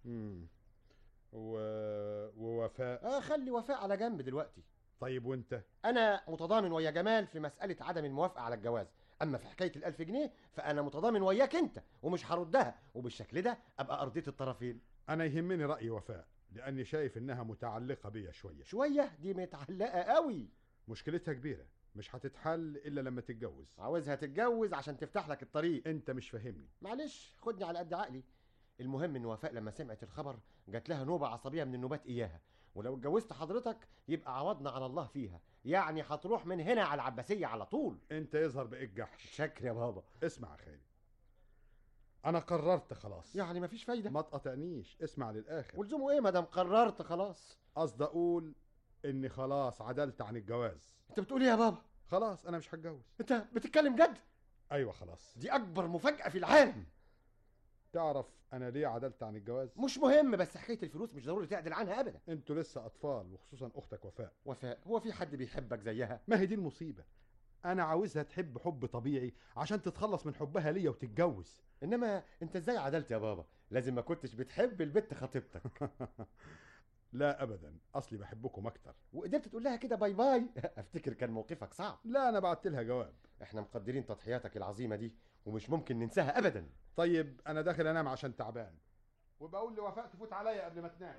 S8: ووفاء؟
S3: خلي وفاء على جنب دلوقتي.
S8: طيب وانت؟
S3: انا متضامن ويا جمال في مساله عدم الموافقه على الجواز، اما في حكايه ال1000 جنيه فانا متضامن وياك انت ومش هردها، وبالشكل ده ابقى ارضيت الطرفين.
S8: انا يهمني راي وفاء لاني شايف انها متعلقه بيا شويه.
S3: شويه؟ دي متعلقه قوي.
S8: مشكلتها كبيره، مش هتتحل الا لما تتجوز.
S3: عاوزها تتجوز عشان تفتح لك الطريق.
S8: انت مش فاهمني.
S3: معلش خدني على قد عقلي. المهم ان وفاء لما سمعت الخبر جات لها نوبه عصبيه من النوبات اياها، ولو اتجوزت حضرتك يبقى عوضنا على الله فيها، يعني هتروح من هنا على العباسيه على طول.
S8: انت يظهر بقيت جحش.
S3: شكر يا بابا.
S8: اسمع يا خالي، انا قررت خلاص.
S3: يعني مفيش فايده؟
S8: ما تقاطعنيش، اسمع للاخر.
S3: ولزومه ايه ما دام قررت خلاص؟
S8: قصدي اقول اني خلاص عدلت عن الجواز.
S3: انت بتقول ايه يا بابا؟
S8: خلاص انا مش هتجوز.
S3: انت بتتكلم جد؟
S8: ايوه خلاص.
S3: دي اكبر مفاجاه في العالم.
S8: تعرف انا ليه عدلت عن الجواز؟
S3: مش مهم، بس حكايه الفلوس مش ضروري تعدل عنها ابدا.
S8: انتوا لسه اطفال، وخصوصا اختك وفاء.
S3: وفاء؟ هو في حد بيحبك زيها؟
S8: ما هي دي المصيبه، انا عاوزها تحب حب طبيعي عشان تتخلص من حبها ليا وتتجوز.
S3: انما انت ازاي عدلت يا بابا؟ لازم ما كنتش بتحب البت خطيبتك.
S8: لا ابدا، اصلي بحبكم اكتر.
S3: وقدرت تقول لها كده باي باي؟ افتكر كان موقفك صعب.
S8: لا انا بعت لها جواب.
S3: احنا مقدرين تضحياتك العظيمه دي ومش ممكن ننساها ابدا.
S8: طيب انا داخل انام عشان تعبان، وبقول لوفاء تفوت عليا قبل ما تنام.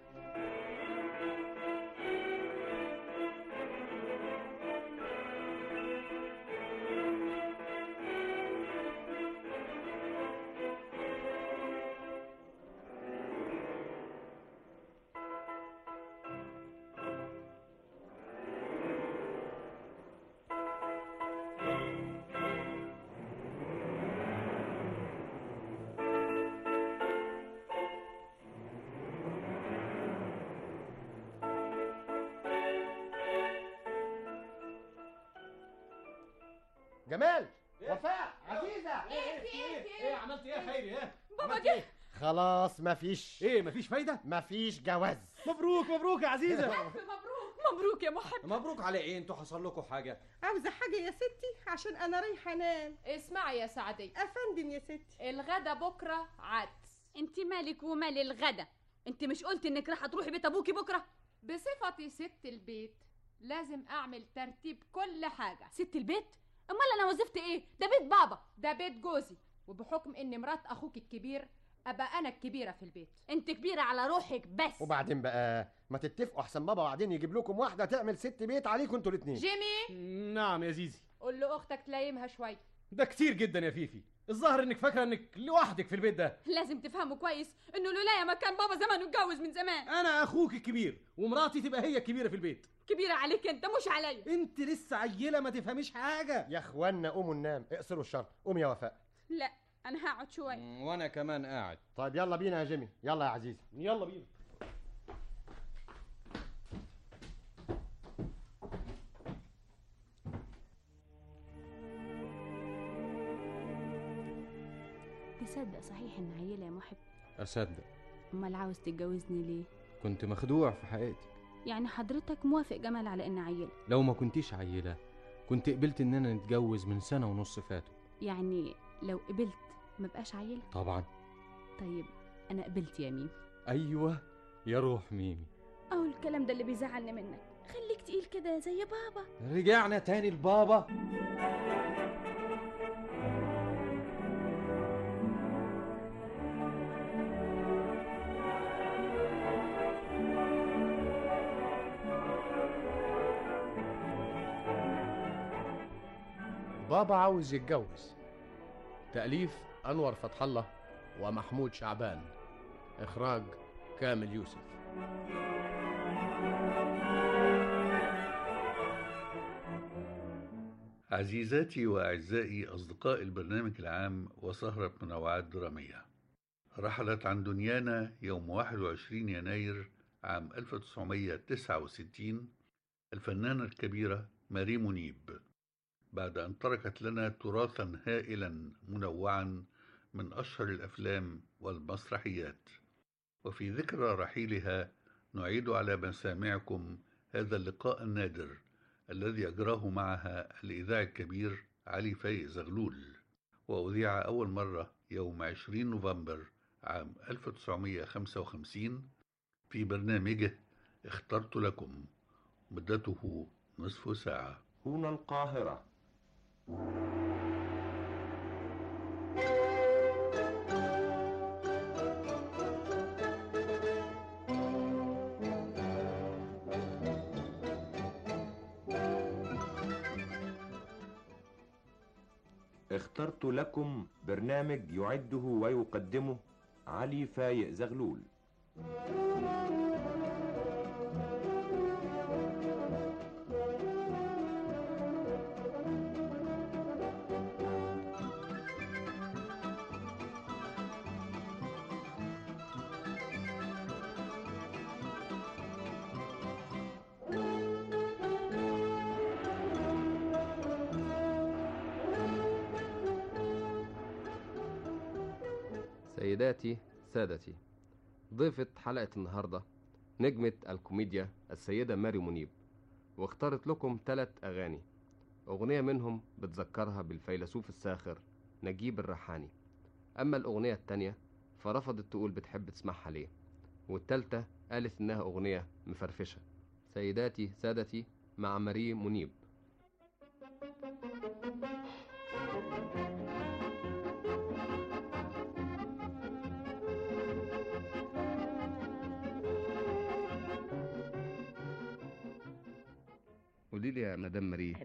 S3: جمال، وفاء، عزيزه.
S11: ايه عملت ايه يا خيري؟ ايه
S4: بابا جه.
S3: خلاص مفيش.
S11: ايه مفيش فايده؟
S3: مفيش جواز.
S11: مبروك مبروك يا عزيزه.
S4: مبروك يا محب.
S9: مبروك على ايه؟ انتوا حصل لكم حاجه؟
S5: عاوزه حاجه يا ستي عشان انا رايحه انام.
S10: اسمعي يا سعدية
S5: افندم يا ستي،
S10: الغدا بكره عدس.
S4: انت مالك ومال الغدا؟ انت مش قلت انك راح تروحي بيت ابوكي بكره؟
S10: بصفتي ست البيت لازم اعمل ترتيب كل حاجه.
S4: ست البيت؟ امال انا وظيفتي ايه؟ ده بيت بابا.
S10: ده بيت جوزي، وبحكم ان مرات اخوك الكبير ابقى انا الكبيره في البيت.
S4: انت كبيره على روحك بس.
S3: وبعدين بقى ما تتفقوا احسن بابا وبعدين يجيب لكم واحده تعمل ست بيت عليكم انتوا الاثنين.
S10: جيمي.
S11: نعم يا زيزي.
S10: قول له اختك تلايمها شويه.
S11: ده كتير جدا يا فيفي، الظاهر انك فاكره انك لوحدك في البيت ده.
S4: لازم تفهموا كويس انه لولايا ما كان بابا زمانه اتجوز من زمان.
S11: انا اخوك الكبير ومراتي تبقى هي الكبيره في البيت.
S4: كبيره عليك انت مش عليا.
S11: انت لسه عيله ما تفهميش حاجه.
S3: يا اخوانا قوموا ننام، اقصروا الشر. قوم يا وفاء.
S4: لا انا هقعد شويه.
S9: وانا كمان قاعد.
S3: طيب يلا بينا يا جيمي. يلا يا عزيزه.
S11: يلا بينا.
S4: تصدق صحيح ان عيله يا محب؟
S9: اصدق.
S4: امال عاوز تتجوزني ليه؟
S9: كنت مخدوع في حقيقتك.
S4: يعني حضرتك موافق جمال على ان عيله؟
S9: لو ما كنتيش عيله كنت قبلت اننا نتجوز من سنه ونص فاتوا.
S4: يعني لو قبلت ما بقاش عيله؟
S9: طبعا.
S4: طيب انا قبلت يا ميمي.
S9: ايوه يا روح ميمي.
S4: اهو الكلام ده اللي بيزعلني منك، خليك تقيل كده زي بابا.
S9: رجعنا تاني لبابا.
S12: بابا عاوز يتجوز. تأليف أنور فتح الله ومحمود شعبان. إخراج كامل يوسف.
S2: عزيزاتي وأعزائي أصدقاء البرنامج العام وسهرة منوعات درامية، رحلت عن دنيانا يوم 21 يناير عام 1969 الفنانة الكبيرة ماري منيب، بعد أن تركت لنا تراثا هائلا منوعا من أشهر الأفلام والمسرحيات. وفي ذكرى رحيلها نعيد على مسامعكم هذا اللقاء النادر الذي أجراه معها الإذاعي الكبير علي فايق زغلول، وأذيع أول مرة يوم 20 نوفمبر عام 1955 في برنامجه اخترت لكم، مدته نصف ساعة.
S13: هنا القاهرة. اخترت لكم برنامج يعده ويقدمه علي فايق زغلول.
S14: سيداتي سادتي، ضيفة حلقة النهاردة نجمة الكوميديا السيدة ماري منيب، واختارت لكم 3 أغاني. أغنية منهم بتذكرها بالفيلسوف الساخر نجيب الريحاني، أما الأغنية التانية فرفضت تقول بتحب تسمعها ليه، والتالتة قالت إنها أغنية مفرفشة. سيداتي سادتي مع ماري منيب. قولي لي يا مدام ماري،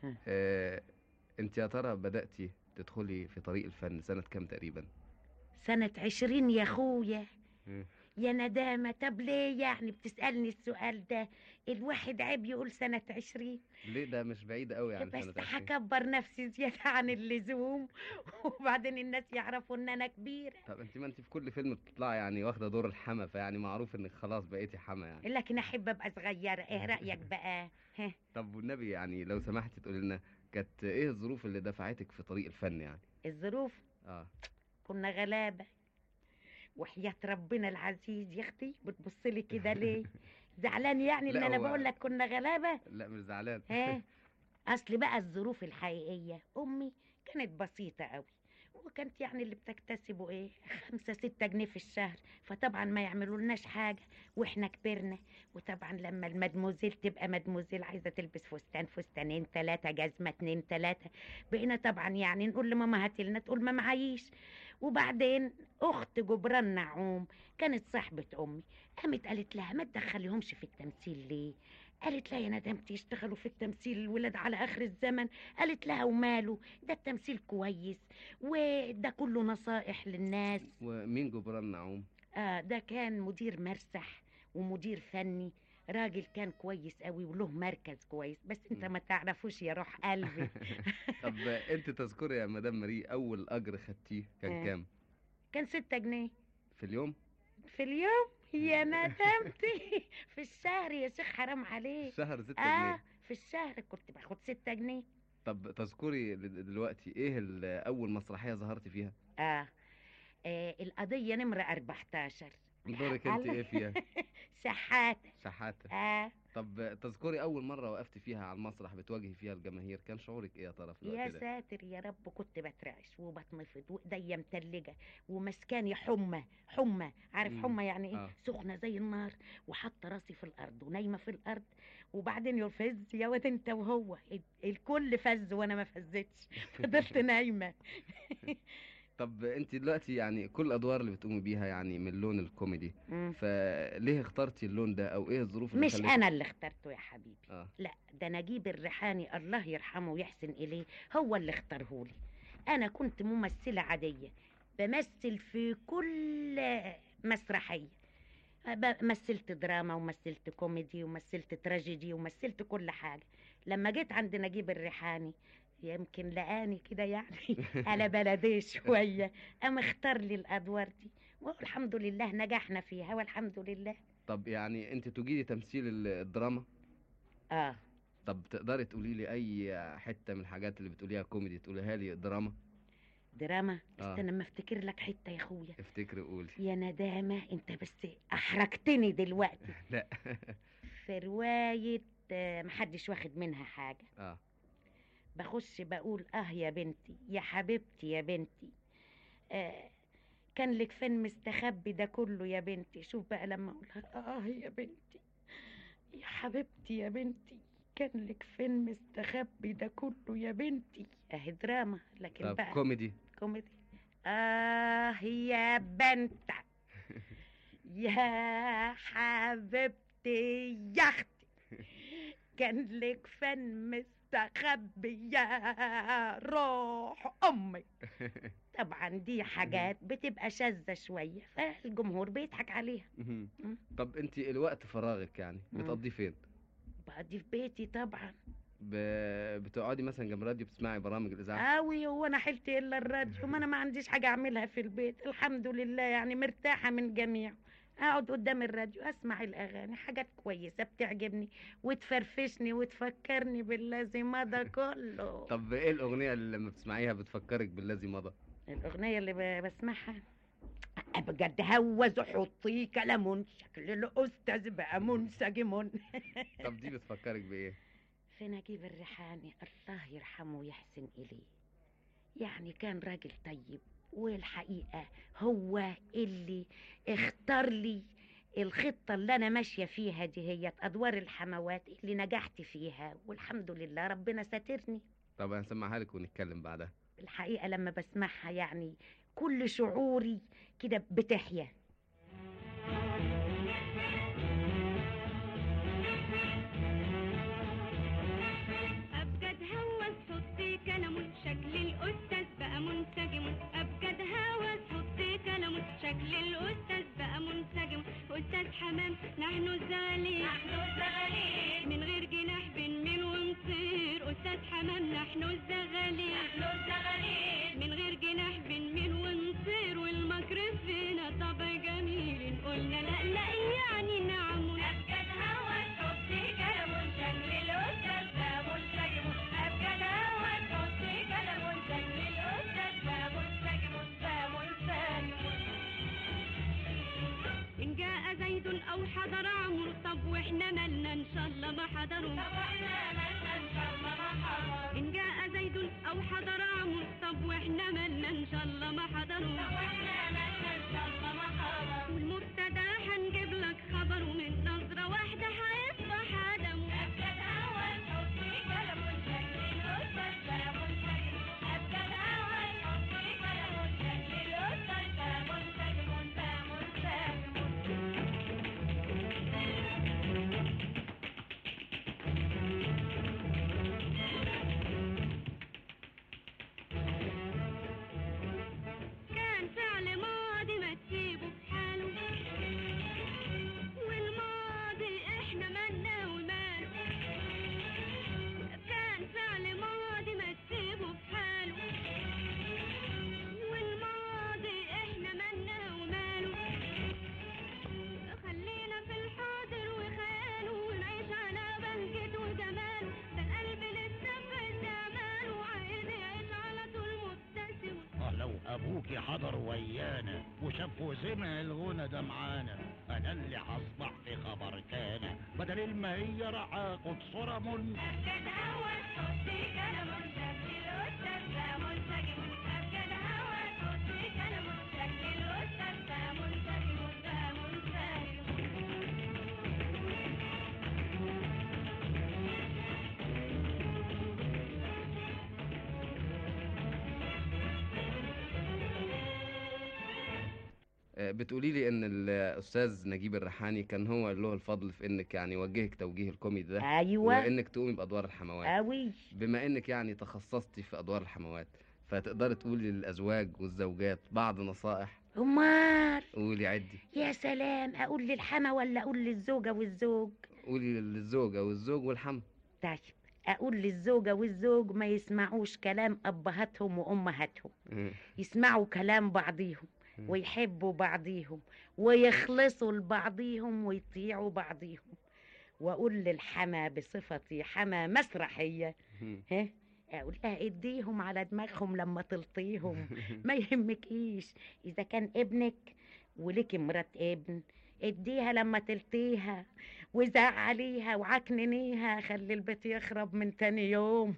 S14: انت يا ترى بدأتي تدخلي في طريق الفن سنة كام تقريبا؟
S15: سنة 20 يا اخويا. يا ندامة، طب ليه يعني بتسألني السؤال ده؟ الواحد عيب يقول سنة 20.
S14: ليه؟ ده مش بعيد قوي يعني
S15: بس
S14: سنة 20.
S15: هكبر نفسي زيادة عن اللزوم وبعدين الناس يعرفوا ان انا كبيرة.
S14: طب ما انت في كل فيلم بتطلعي يعني واخدة دور الحما، فيعني معروف انك خلاص بقيتي حما يعني.
S15: لكن احب ابقى صغيرة. ايه رأيك بقى؟
S14: طب والنبي يعني لو سمحتي تقولي لنا كانت ايه الظروف اللي دفعتك في طريق الفن يعني؟
S15: الظروف؟ كنا غلابة وحياة ربنا العزيز. يا اختي بتبصلي كده ليه؟ زعلان يعني ان انا بقول لك كنا غلابة؟
S14: لا مش زعلان.
S15: اصل بقى الظروف الحقيقية امي كانت بسيطة قوي، وكانت يعني اللي بتكتسبه ايه 5-6 جنيه في الشهر، فطبعا ما يعملوا لناش حاجة واحنا كبرنا. وطبعا لما المدموزيل تبقى مدموزيل عايزة تلبس فستان، فستانين 3، جزمة 2 3، بقينا طبعا يعني نقول لماما هاتي لنا، تقول ما معيش. وبعدين اخت جبران نعوم كانت صاحبة امي، قامت قالت لها ما تدخليهمش في التمثيل ليه؟ قالت لها يا ندمتي يشتغلوا في التمثيل الولاد على اخر الزمن. قالت لها وماله، ده التمثيل كويس وده كله نصائح للناس.
S14: ومين جبران نعوم؟
S15: ده كان مدير مرسح ومدير فني، راجل كان كويس قوي وله مركز كويس، بس انت ما تعرفوش يا روح قلبي.
S14: طب انت تذكري يا مدام ماري اول اجر خدتيه كان كام؟
S15: كان 6 جنيه
S14: في اليوم.
S15: في اليوم يا ندمتي. في الشهر يا شيخ حرام عليك.
S14: الشهر 6 جنيه؟
S15: في الشهر كنت باخد 6 جنيه.
S14: طب تذكري دلوقتي ايه اول مسرحية ظهرتي فيها؟
S15: القضية نمرة 14.
S14: دورك انت ايه فيها؟
S15: شحاتة.
S14: طب تذكري اول مرة وقفت فيها على المسرح بتواجهي فيها الجماهير، كان شعورك ايه يا ترى في الوقت ده؟
S15: يا ساتر يا رب، كنت بترعش وبتنفض وايديا متلجة ومسكاني حمى. عارف حمى يعني ايه؟ سخنة زي النار، وحاطة راسي في الارض ونايمة في الارض. وبعدين يفز يا واد انت وهو، الكل فز وانا ما فزتش، فضلت نايمة.
S14: طب انت دلوقتي يعني كل الادوار اللي بتقومي بيها يعني من اللون الكوميدي، فليه اخترتي اللون ده او ايه الظروف اللي
S15: مش انا اللي اخترته يا حبيبي. لا، ده نجيب الريحاني الله يرحمه ويحسن اليه هو اللي اختارهولي. انا كنت ممثلة عادية بمثل في كل مسرحية، مثلت دراما ومثلت كوميدي ومثلت تراجيدي ومثلت كل حاجة. لما جيت عند نجيب الريحاني يمكن لقاني كده يعني على بلدي شوية، قام اختار لي الأدوار دي والحمد لله نجحنا فيها والحمد لله.
S14: طب يعني انت تجيدي تمثيل الدراما؟ طب تقدري تقولي لي اي حتة من الحاجات اللي بتقوليها كوميدي تقوليها لي دراما؟
S15: استنى ما افتكر لك حتة يا اخويا.
S14: افتكري قولي.
S15: يا ندامة انت بس احرجتني دلوقتي.
S14: لا.
S15: في رواية محدش واخد منها حاجة. بخش بقول يا بنتي يا حبيبتي يا بنتي، كان لك فين مستخبي ده كله يا بنتي. شوف بقى لما اقولها يا بنتي يا حبيبتي يا بنتي، كان لك فين مستخبي ده كله يا بنتي. اهي دراما. لكن
S14: طب
S15: بقى
S14: كوميدي
S15: يا بنت يا حبيبتي يا اختي، كان لك فين مستخبي يا روح امي. طبعا دي حاجات بتبقى شاذة شوية فالجمهور بيضحك عليها.
S14: طب انت الوقت فراغك يعني بتقضيه فين؟
S15: بقضي في بيتي طبعا.
S14: بتقعدي مثلا جنب الراديو بتسمعي برامج الاذاعه؟
S15: هو انا حلت الا الراديو؟ ما انا ما عنديش حاجة اعملها في البيت الحمد لله، يعني مرتاحة من جميع. اقعد قدام الراديو اسمع الاغاني، حاجات كويسة بتعجبني وتفرفشني وتفكرني بالذي مضى كله.
S14: طب ايه الاغنية اللي لما بتسمعيها بتفكرك بالذي مضى؟
S15: الاغنية اللي بسمعها بجد هوز حطي كلام شكل الاستاذ بقى منسجم.
S14: طب دي بتفكرك بايه؟
S15: في نجيب الريحاني الله يرحمه ويحسن اليه، يعني كان راجل طيب، والحقيقة هو اللي اختار لي الخطة اللي أنا ماشية فيها دي هي أدوار الحموات اللي نجحت فيها، والحمد لله ربنا ساترني.
S14: طب هنسمعها لك ونتكلم بعدها.
S15: الحقيقة لما بسمعها يعني كل شعوري كده بتحيا.
S16: أبجد هوس حطي كلام شكل الأستاذ بقى منسجم، أبجد هوس حطي كلام شكل الأستاذ بقى منسجم. أستاذ حمام نحن الزغالين، من غير جناح بنميل ونطير. أستاذ حمام نحن الزغالين، من غير جناح بنميل ونطير. والمكر فينا طبع جميل، قلنا لا لا يعني نعم. أبجد هوس حطي كلام شكل الأستاذ بقى منسجم، أبجد هوس حطي كلام شكل الأستاذ بقى منسجم بقى منسجم. إن جاء زيد أو حضر عمرو، طب وإحنا مالنا إن شاء الله ما حضروا. طب وإحنا مالنا إن شاء الله ما حضروا. إن جاء زيد أو حضر عمرو، طب وإحنا مالنا إن شاء الله ما حضروا. طب وإحنا مالنا إن شاء الله ما حضروا. والمبتدا هنجيب لك خبر، ومن نظرة واحدة هيصبح آدم. أبجد هوس حطي كلام شكل الأستاذ بقى منسجم، أبجد هوس حطي كلام شكل الأستاذ بقى منسجم بقى منسجم. كان فعل ماضي ما تسيبه في حاله، والماضي احنا مالنا وماله. كان فعل ماضي ما تسيبه في حاله، والماضي احنا مالنا وماله. خلينا في الحاضر وخياله، ونعيش على بهجته وجماله. ده القلب لسه في استعماله، وعايز يعيش على طول مبتسم.
S17: لو ابوكي حضر ويانا وشاف وسمع الغنى ده معانا، انا اللي هصبح في خبر كان، بدل المية راح اخد صورة من.
S16: أبجد هوس حطي كلام شكل الأستاذ بقى منسجم، أبجد هوس حطي كلام شكل الأستاذ بقى منسجم بقى منسجم.
S14: بتقولي لي ان الاستاذ نجيب الريحاني كان هو اللي له الفضل في انك يعني وجهك توجيه الكوميدي ده.
S15: أيوة.
S14: وانك تقومي بادوار الحموات.
S15: أوي.
S14: بما انك يعني تخصصتي في ادوار الحموات، فتقدري تقولي للازواج والزوجات بعض نصائح.
S15: أمال
S14: قولي عدي.
S15: يا سلام، أقول للحما ولا أقول للزوجة والزوج؟
S14: قولي للزوجة والزوج والحما.
S15: طيب أقول للزوجة والزوج ما يسمعوش كلام أبهاتهم وأمهاتهم، يسمعوا كلام بعضيهم ويحبوا بعضيهم ويخلصوا لبعضيهم ويطيعوا بعضيهم. وأقول للحما بصفتي حما مسرحية، ها أقول لها اديهم على دماغهم لما تلطيهم. ما يهمكيش إذا كان ابنك ولك مرات ابن، اديها لما تلطيها وزعليها وعكننيها، خلي البيت يخرب من تاني يوم.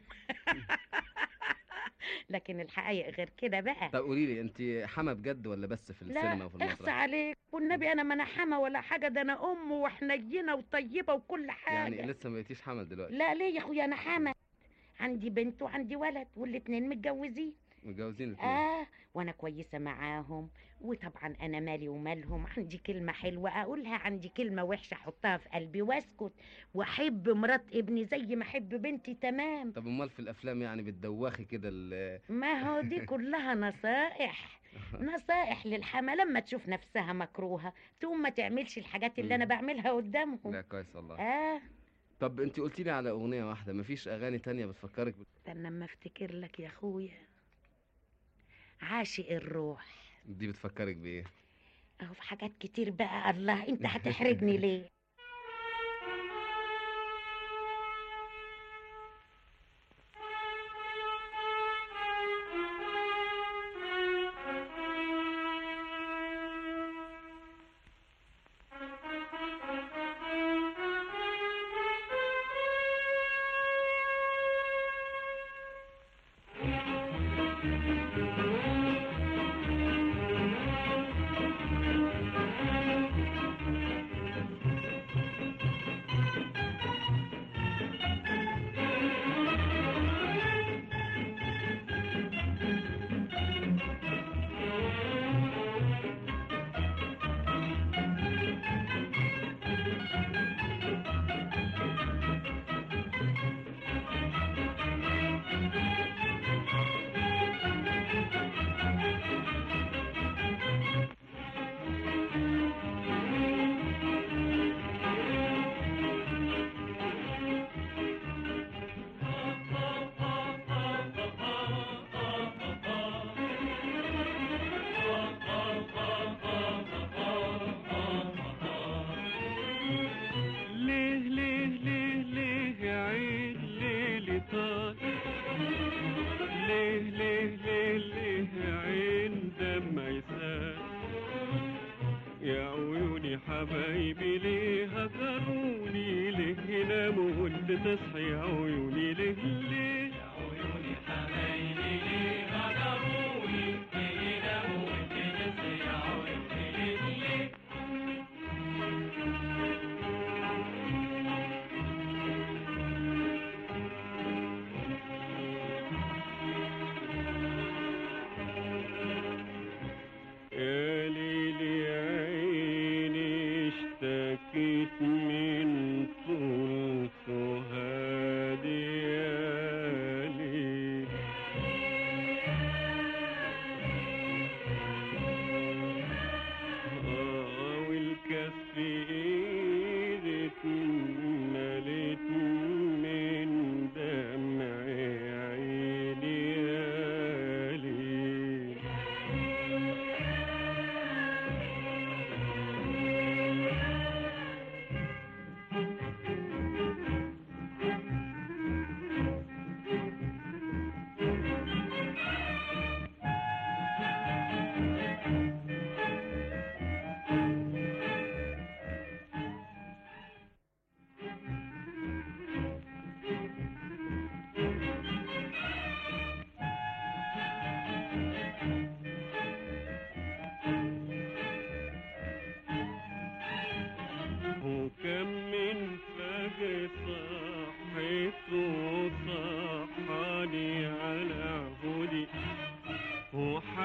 S15: لكن الحقيقة غير كده بقى.
S14: طب قولي لي انت حما بجد ولا بس في السينما وفي
S15: لا اخص
S14: المسرح؟
S15: عليك والنبي، انا ما انا حما ولا حاجه، ده انا ام وحنينه وطيبه وكل حاجه.
S14: يعني لسه ما بقيتيش حما دلوقتي؟
S15: لا ليه يا اخويا، انا حما، عندي بنت وعندي ولد والاتنين متجوزين.
S14: متجوزين الاثنين؟
S15: وانا كويسه معاهم، وطبعا انا مالي ومالهم. عندي كلمه حلوه اقولها، عندي كلمه وحشه احطها في قلبي واسكت، واحب مرات ابني زي ما احب بنتي تمام.
S14: طب امال في الافلام يعني بتدوخي كده
S15: ما هو دي كلها نصائح. نصائح للحما لما تشوف نفسها مكروهه تقوم ما تعملش الحاجات اللي انا بعملها قدامهم.
S14: لا كويس والله. طب انت قلتي لي على اغنيه واحده، مفيش اغاني تانية بتفكرك
S15: استنى اما افتكر لك يا اخويا. عاشق الروح
S14: دي بتفكرك بايه؟
S15: اهو في حاجات كتير بقى. الله، انت هتحرجني ليه؟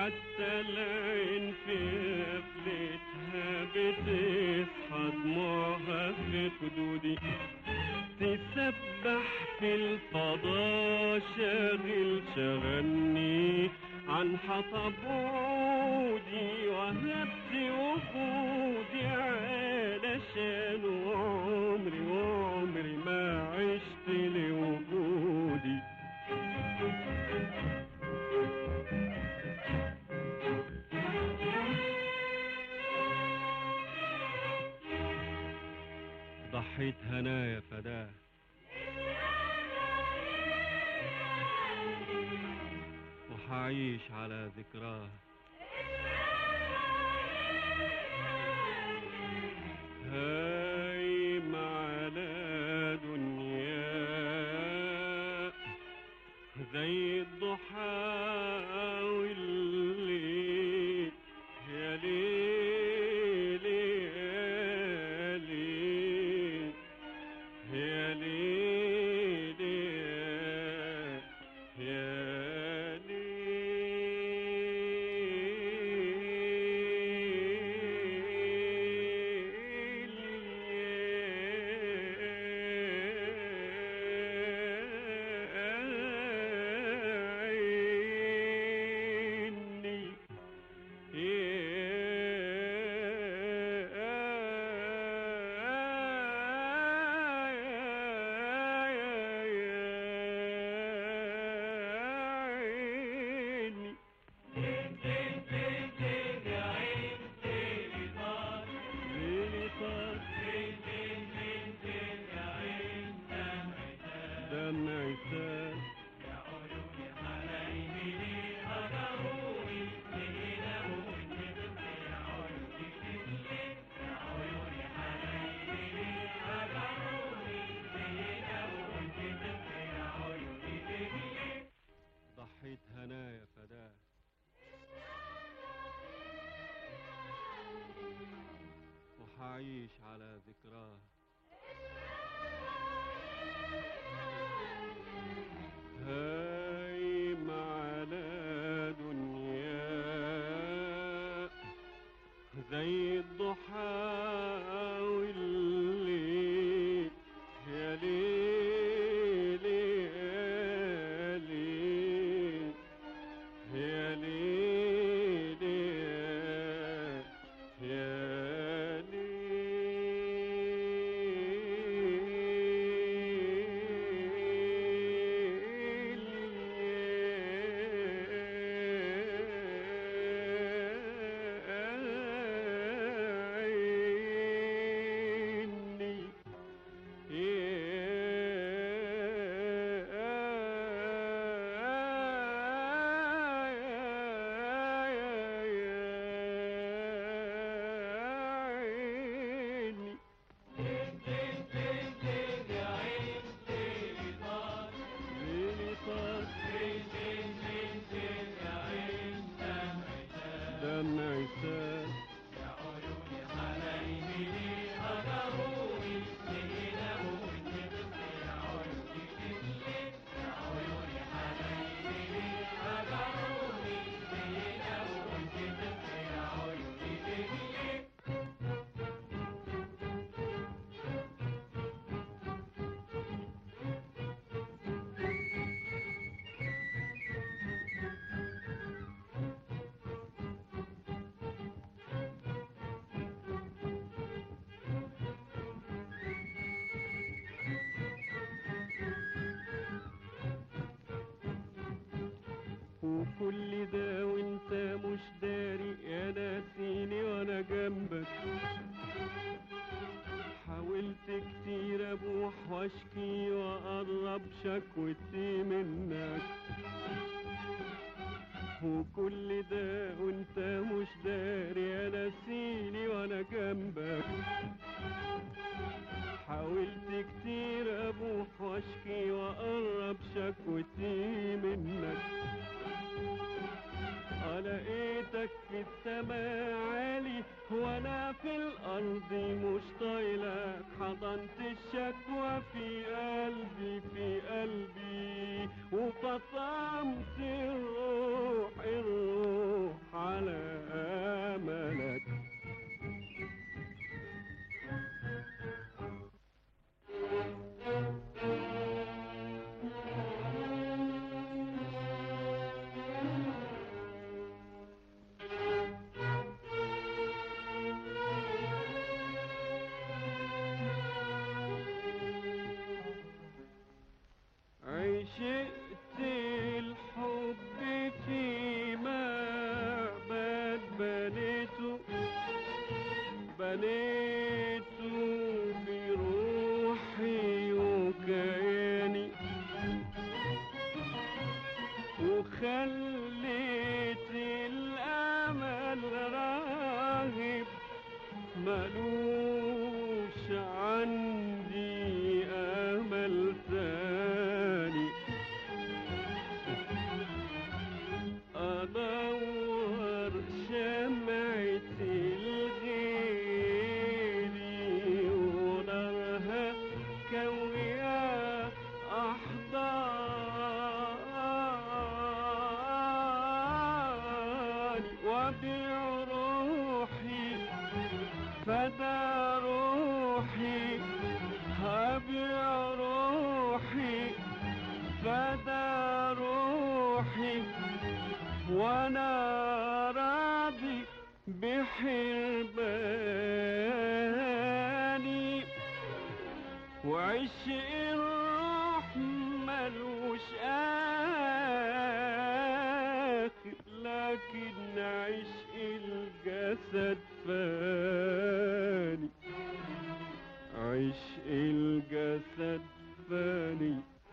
S18: حتى العين في قفلتها بتصحى دموعها في خدودي، تسبح في الفضاء شغلني عن حطب عودي، وهبت وجودي علشان وعمري ما عشت لوجودي. ضحيت هنايا فداه وحعيش على ذكراه، هايم على دنيا زي الضحى والليل، يا ليل يا ليل يا ليل يا ضحيت هنايا فداه وحعيش على ذكراه، هايم على دنيا زي الضحى والليل، يا ليل يا ليل يا ليل يا وكل ده وانت مش داري يا ناسيني وانا جنبك، حاولت كتير ابوح واشكي واقرب شكوتي منك، وكل ده وانت مش داري يا ناسيني وانا جنبك، حاولت كتير ابوح واشكي واقرب شكوتي منك، لقيتك في السماء عالي وانا في الارض مش طايلك، حضنت الشكوى في قلبي وفطمت الروح هبيع روحي فدا روحي هبيع روحي فدا روحي وانا راضي بحرماني وعشق الروح ملوش آخر لكن عشق الجسد فاني عشق الجسد فاني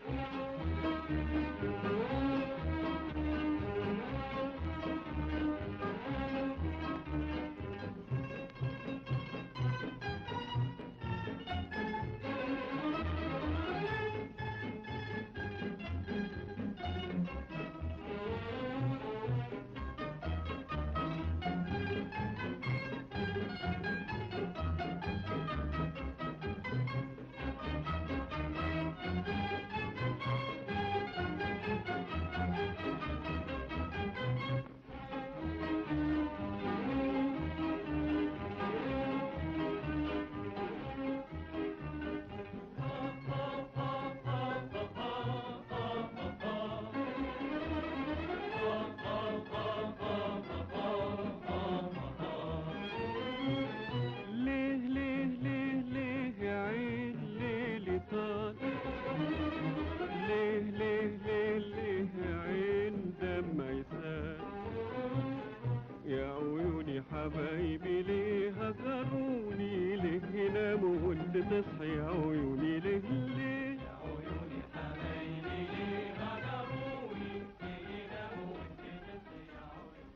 S18: حبايبي ليه هجروني ليه يناموا وانت تصحي يا عيوني ليه ليه يا عيوني حبايبي ليه هجروني ليه يناموا وانت تصحي يا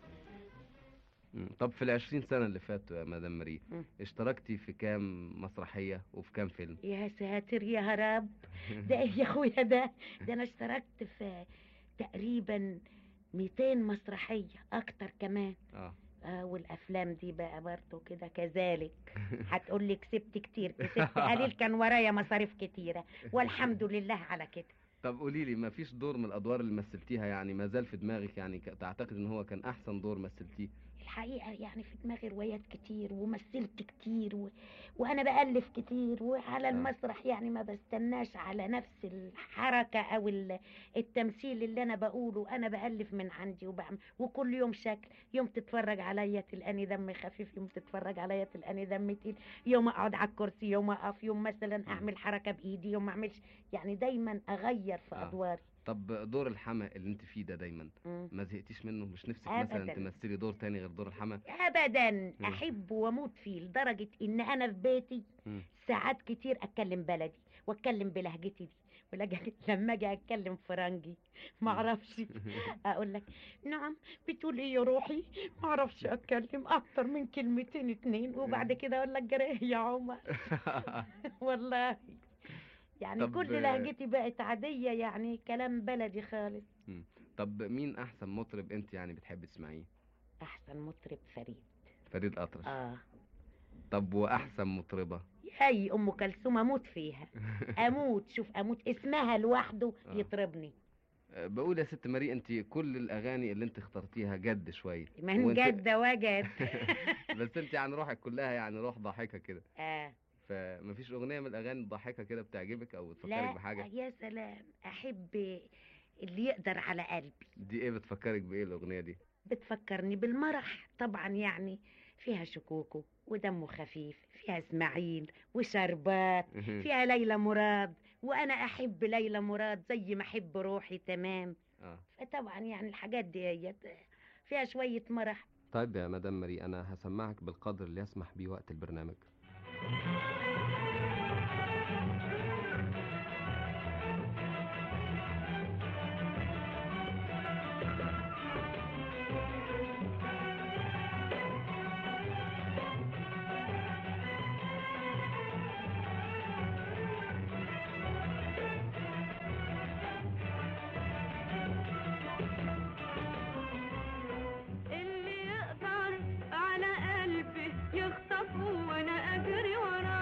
S18: عيوني.
S14: طب في ال20 سنة اللي فاتوا يا مدام ماري اشتركتي في كام مسرحية وفي كام فيلم؟
S15: يا ساتر يا هرب، ده ايه يا اخويا ده انا اشتركت في تقريبا 200 مسرحية اكتر كمان. والافلام دي بقى برضه كده كذلك. هتقولي كسبت كتير، كسبت قليل، كان ورايا مصاريف كتيرة والحمد لله على كده.
S14: طب قولي لي، ما فيش دور من الادوار اللي مثلتيها يعني ما زال في دماغك، يعني تعتقد ان هو كان احسن دور مثلتيه؟
S15: الحقيقة يعني في دماغي روايات كتير ومثلت كتير وأنا بألف كتير وعلى المسرح يعني ما بستناش على نفس الحركة أو التمثيل اللي أنا بقوله. أنا بألف من عندي وبعمل، وكل يوم شكل. يوم تتفرج عليا تلقاني دم خفيف، يوم تتفرج عليا تلقاني دم تقيل، يوم أقعد على الكرسي، يوم أقف، يوم مثلا أعمل حركة بإيدي، يوم ما أعملش، يعني دايما أغير في أدواري.
S14: طب دور الحما اللي انت فيه ده دايما ما زهقتيش منه؟ مش نفسك مثلا تمثلي دور تاني غير دور الحما؟
S15: ابدا، احبه واموت فيه لدرجه ان انا في بيتي ساعات كتير اتكلم بلدي واتكلم بلهجتي دي، لما اجي اتكلم فرنجي ما اعرفش اقول لك نعم بتقول ايه يا روحي، ما اعرفش اتكلم اكتر من كلمتين 2 وبعد كده اقول لك جريه يا عمر. والله يعني كل لهجتي بقت عادية، يعني كلام بلدي خالص.
S14: طب مين أحسن مطرب أنت يعني بتحب تسمعيه؟
S15: أحسن مطرب
S14: فريد أطرش. طب وأحسن مطربة؟
S15: هي أم كلثوم، أموت فيها. أموت اسمها لوحده يطربني.
S14: بقول يا ست ماري، أنت كل الأغاني اللي أنت اخترتيها جد شوية.
S15: من جد وجد.
S14: بس أنت يعني روحك كلها يعني روح ضاحكة كده. فمفيش أغنية من الأغاني الضاحكة كده بتعجبك أو تفكرك بحاجة؟
S15: لا يا سلام، أحب اللي يقدر على قلبي.
S14: دي إيه بتفكرك بإيه الأغنية دي؟
S15: بتفكرني بالمرح طبعا، يعني فيها شكوكو ودمه خفيف، فيها اسماعيل وشربات، فيها ليلى مراد، وأنا أحب ليلى مراد زي ما أحب روحي تمام. فطبعا يعني الحاجات دي فيها شوية مرح.
S14: طيب يا مدام ماري، أنا هسمعك بالقدر اللي يسمح بيه وقت البرنامج.
S16: اللي يقدر على قلبي يخطفه وانا اجري وراه.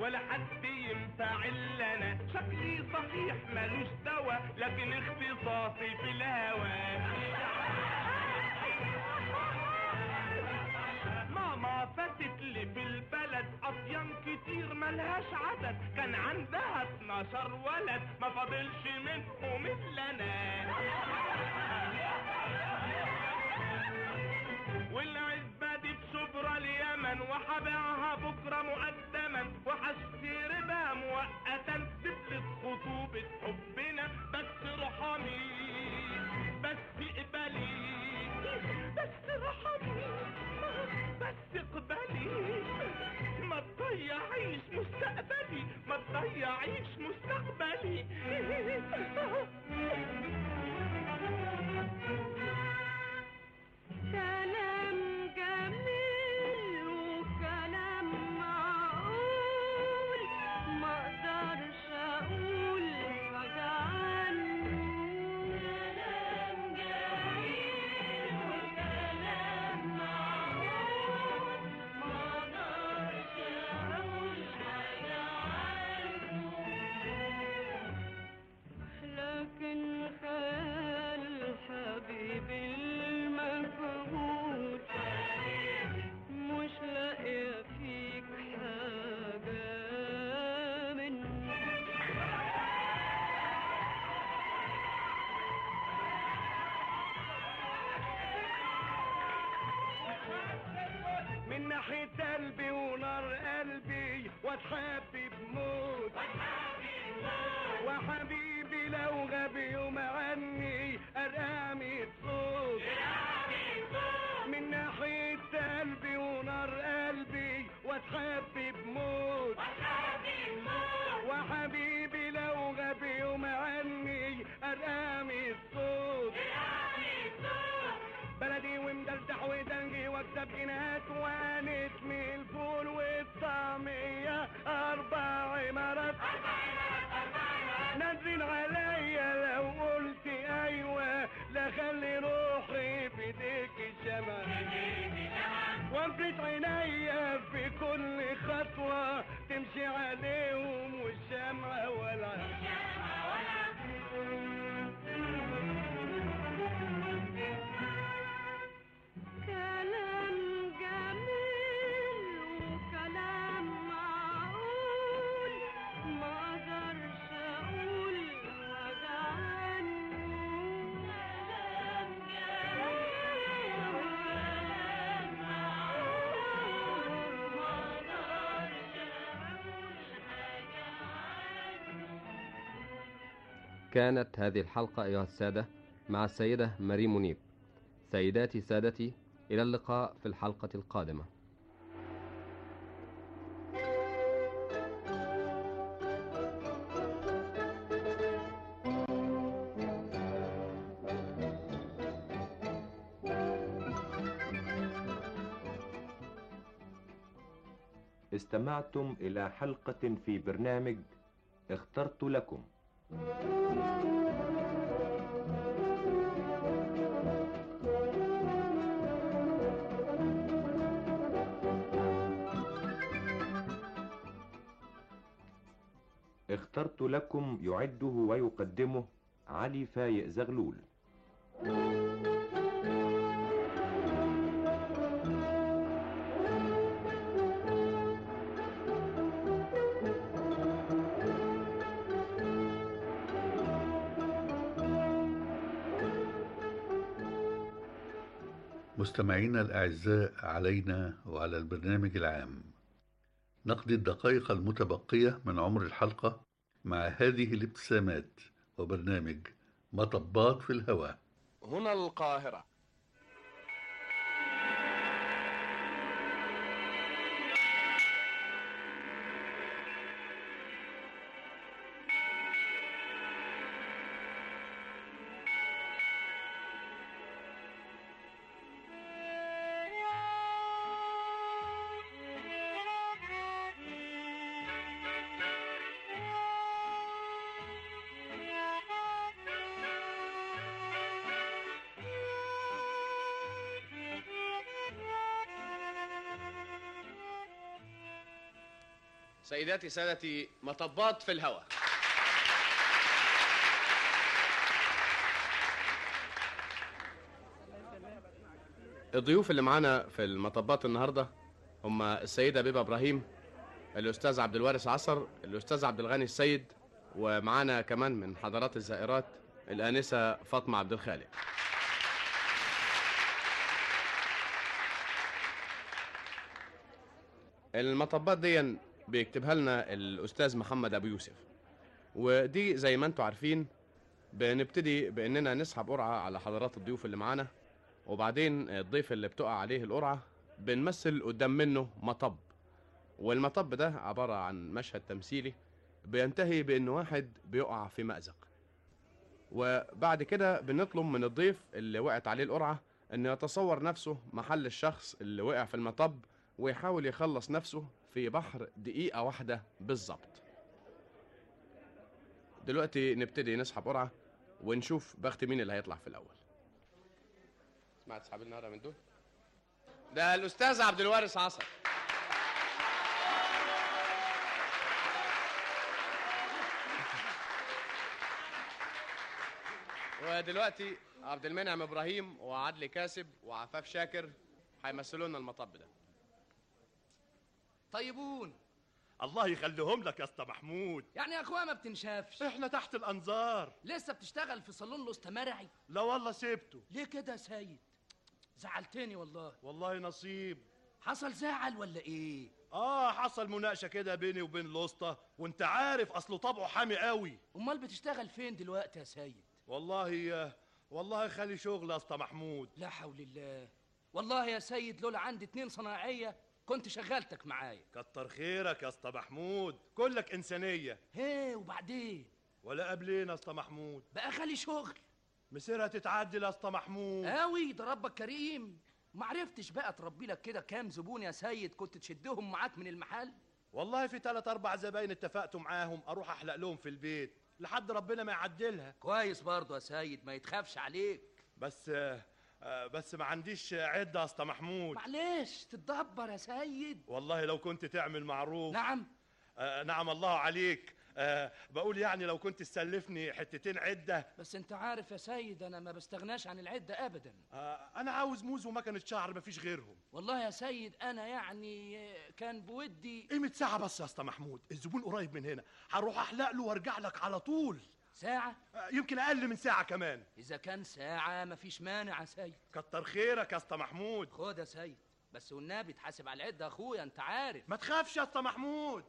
S19: ولا حد ينفع الا انا. شكلي صحيح ملوش دوا لكن اختصاصي في الهوى. ماما فاتت لي في البلد اطيان كتير ملهاش عدد، كان عندها 12 ولد ما فاضلش منهم الا انا. والعزبة دي بشبرا اليمن وحبيعها بكرة مقدما وحشتري بها مؤقتا تبلت خطوبة حبنا. بس ارحمي بس اقبلي بس ارحمي بس اقبلي ما تضيعيش مستقبلي ما تضيعيش مستقبلي.
S16: كلام جميل وكلام معقول ما اقدرش اقول حاجة عنه. كلام جميل وكلام معقول ما اقدرش اقول حاجة عنه. لكن خيال حبيبي المفقود مش لاقيه فيك حاجه منه.
S19: من ناحية قلبي ونار قلبي واتحبب موت وحبيبي لو غاب يوم عني ارقامي صوت. من ناحية قلبي ونار قلبي واتحبب موت وحبيبي لو غاب يوم عني ارقامي الصوت. بلدي ومدردح ودنجي واكتب جنات وانت من الفول والطعمية 4 عمارات نازلين عليا لو قلت ايوه لا خلي روحي في ايديك الشمع وانفلت عينيا في كل خطوة تمشي عليهم والشمعة ولا
S16: كلام جميل وكلام معقول ما اقدرش اقول حاجة عنه. كلام جميل وكلام معقول ما اقدرش اقول حاجة عنه.
S14: كانت هذه الحلقة أيها السادة مع السيدة ماري منيب. سيداتي سادتي، إلى اللقاء في الحلقة القادمة.
S13: استمعتم إلى حلقة في برنامج اخترت لكم. اخترت لكم يعده ويقدمه علي فايق زغلول.
S2: مستمعينا الأعزاء، علينا وعلى البرنامج العام نقضي الدقائق المتبقية من عمر الحلقة مع هذه الابتسامات وبرنامج مطبات في الهواء.
S12: هنا القاهرة. سيداتي سادتي، مطبات في الهواء. الضيوف اللي معانا في المطبات النهارده هم السيدة بيبة إبراهيم، الأستاذ عبد الوارث عصر، الأستاذ عبد الغني السيد، ومعانا كمان من حضرات الزائرات الآنسة فاطمة عبد الخالق. المطبات دي بيكتبها لنا الأستاذ محمد أبو يوسف، ودي زي ما انتوا عارفين بنبتدي بأننا نسحب قرعة على حضرات الضيوف اللي معانا، وبعدين الضيف اللي بتقع عليه القرعة بنمثل قدام منه مطب، والمطب ده عبارة عن مشهد تمثيلي بينتهي بأن واحد بيقع في مأزق، وبعد كده بنطلب من الضيف اللي وقعت عليه القرعة أن يتصور نفسه محل الشخص اللي وقع في المطب ويحاول يخلص نفسه في بحر دقيقة واحدة بالظبط. دلوقتي نبتدي نسحب قرعة ونشوف بخت مين اللي هيطلع في الأول. اسمع تسحب لنا من دول. ده الأستاذ عبد الوارث عصر. ودلوقتي عبد المنعم إبراهيم وعدلي كاسب وعفاف شاكر هيمثلوا لنا المطب ده.
S20: طيبون،
S7: الله يخليهم لك يا اسطى محمود.
S20: يعني يا اخويا ما بتنشافش؟
S7: احنا تحت الانظار.
S20: لسه بتشتغل في صالون الاستمرعي؟
S7: لا والله سيبته.
S20: ليه كده يا سيد؟ زعلتني والله.
S7: والله نصيب.
S20: حصل زعل ولا ايه؟
S7: حصل مناقشه كده بيني وبين الاسطى، وانت عارف اصله طبعه حامي قوي.
S20: امال بتشتغل فين دلوقتي يا سيد؟
S7: والله خالي شغل يا اسطى محمود.
S20: لا حول الله. والله يا سيد لولا عندي 2 صناعيه كنت شغلتك معايا.
S7: كتر خيرك يا اسطى محمود، كلك انسانيه.
S20: وبعدين؟
S7: ولا قبلين يا اسطى محمود.
S20: بقى خالي شغل
S7: مسيرها تتعدل يا اسطى محمود.
S20: قوي، ده ربك كريم. ما عرفتش بقى تربي لك كده كام زبون يا سيد كنت تشدهم معاك من المحل؟
S7: والله في 3-4 زباين اتفقتوا معاهم اروح احلق لهم في البيت لحد ربنا ما يعدلها.
S20: كويس برضه يا سيد، ما يتخافش عليك.
S7: بس ما عنديش عده يا اسطى محمود.
S20: معلش تتدبر يا سيد.
S7: والله لو كنت تعمل معروف.
S20: نعم.
S7: نعم الله عليك. بقول يعني لو كنت تسلفني حتتين عده.
S20: بس انت عارف يا سيد انا ما بستغناش عن العده ابدا.
S7: انا عاوز موز ومكنه شعر مفيش غيرهم.
S20: والله يا سيد انا يعني كان بودي
S7: قيمه ساعه بس يا اسطى محمود، الزبون قريب من هنا، هروح احلق له وارجع لك على طول.
S20: ساعة؟
S7: يمكن أقل من ساعة كمان.
S20: إذا كان ساعة مفيش مانع يا سيد.
S7: كتر خيرك يا اسطى محمود.
S20: خد يا سيد، بس والنبي تحاسب على العدة يا أخويا، أنت عارف.
S7: ما تخافش يا اسطى محمود.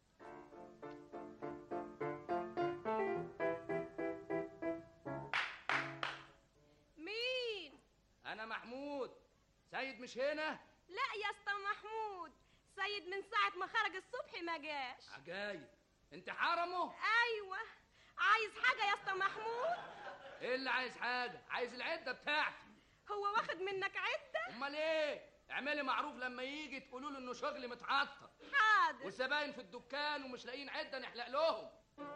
S6: مين؟
S20: أنا محمود. سيد مش هنا؟
S6: لا يا اسطى محمود، سيد من ساعة ما خرج الصبح ما جاش.
S20: عجايب، أنت حرمه؟
S6: أيوه. عايز حاجة يا اسطى محمود؟
S20: ايه اللي عايز حاجة؟ عايز العدة بتاعتي.
S6: هو واخد منك عدة؟
S20: امال ايه؟ اعملي معروف لما يجي تقولوا له انه شغلي متعطل.
S6: حاضر.
S20: والزباين في الدكان ومش لاقيين عدة نحلق لهم.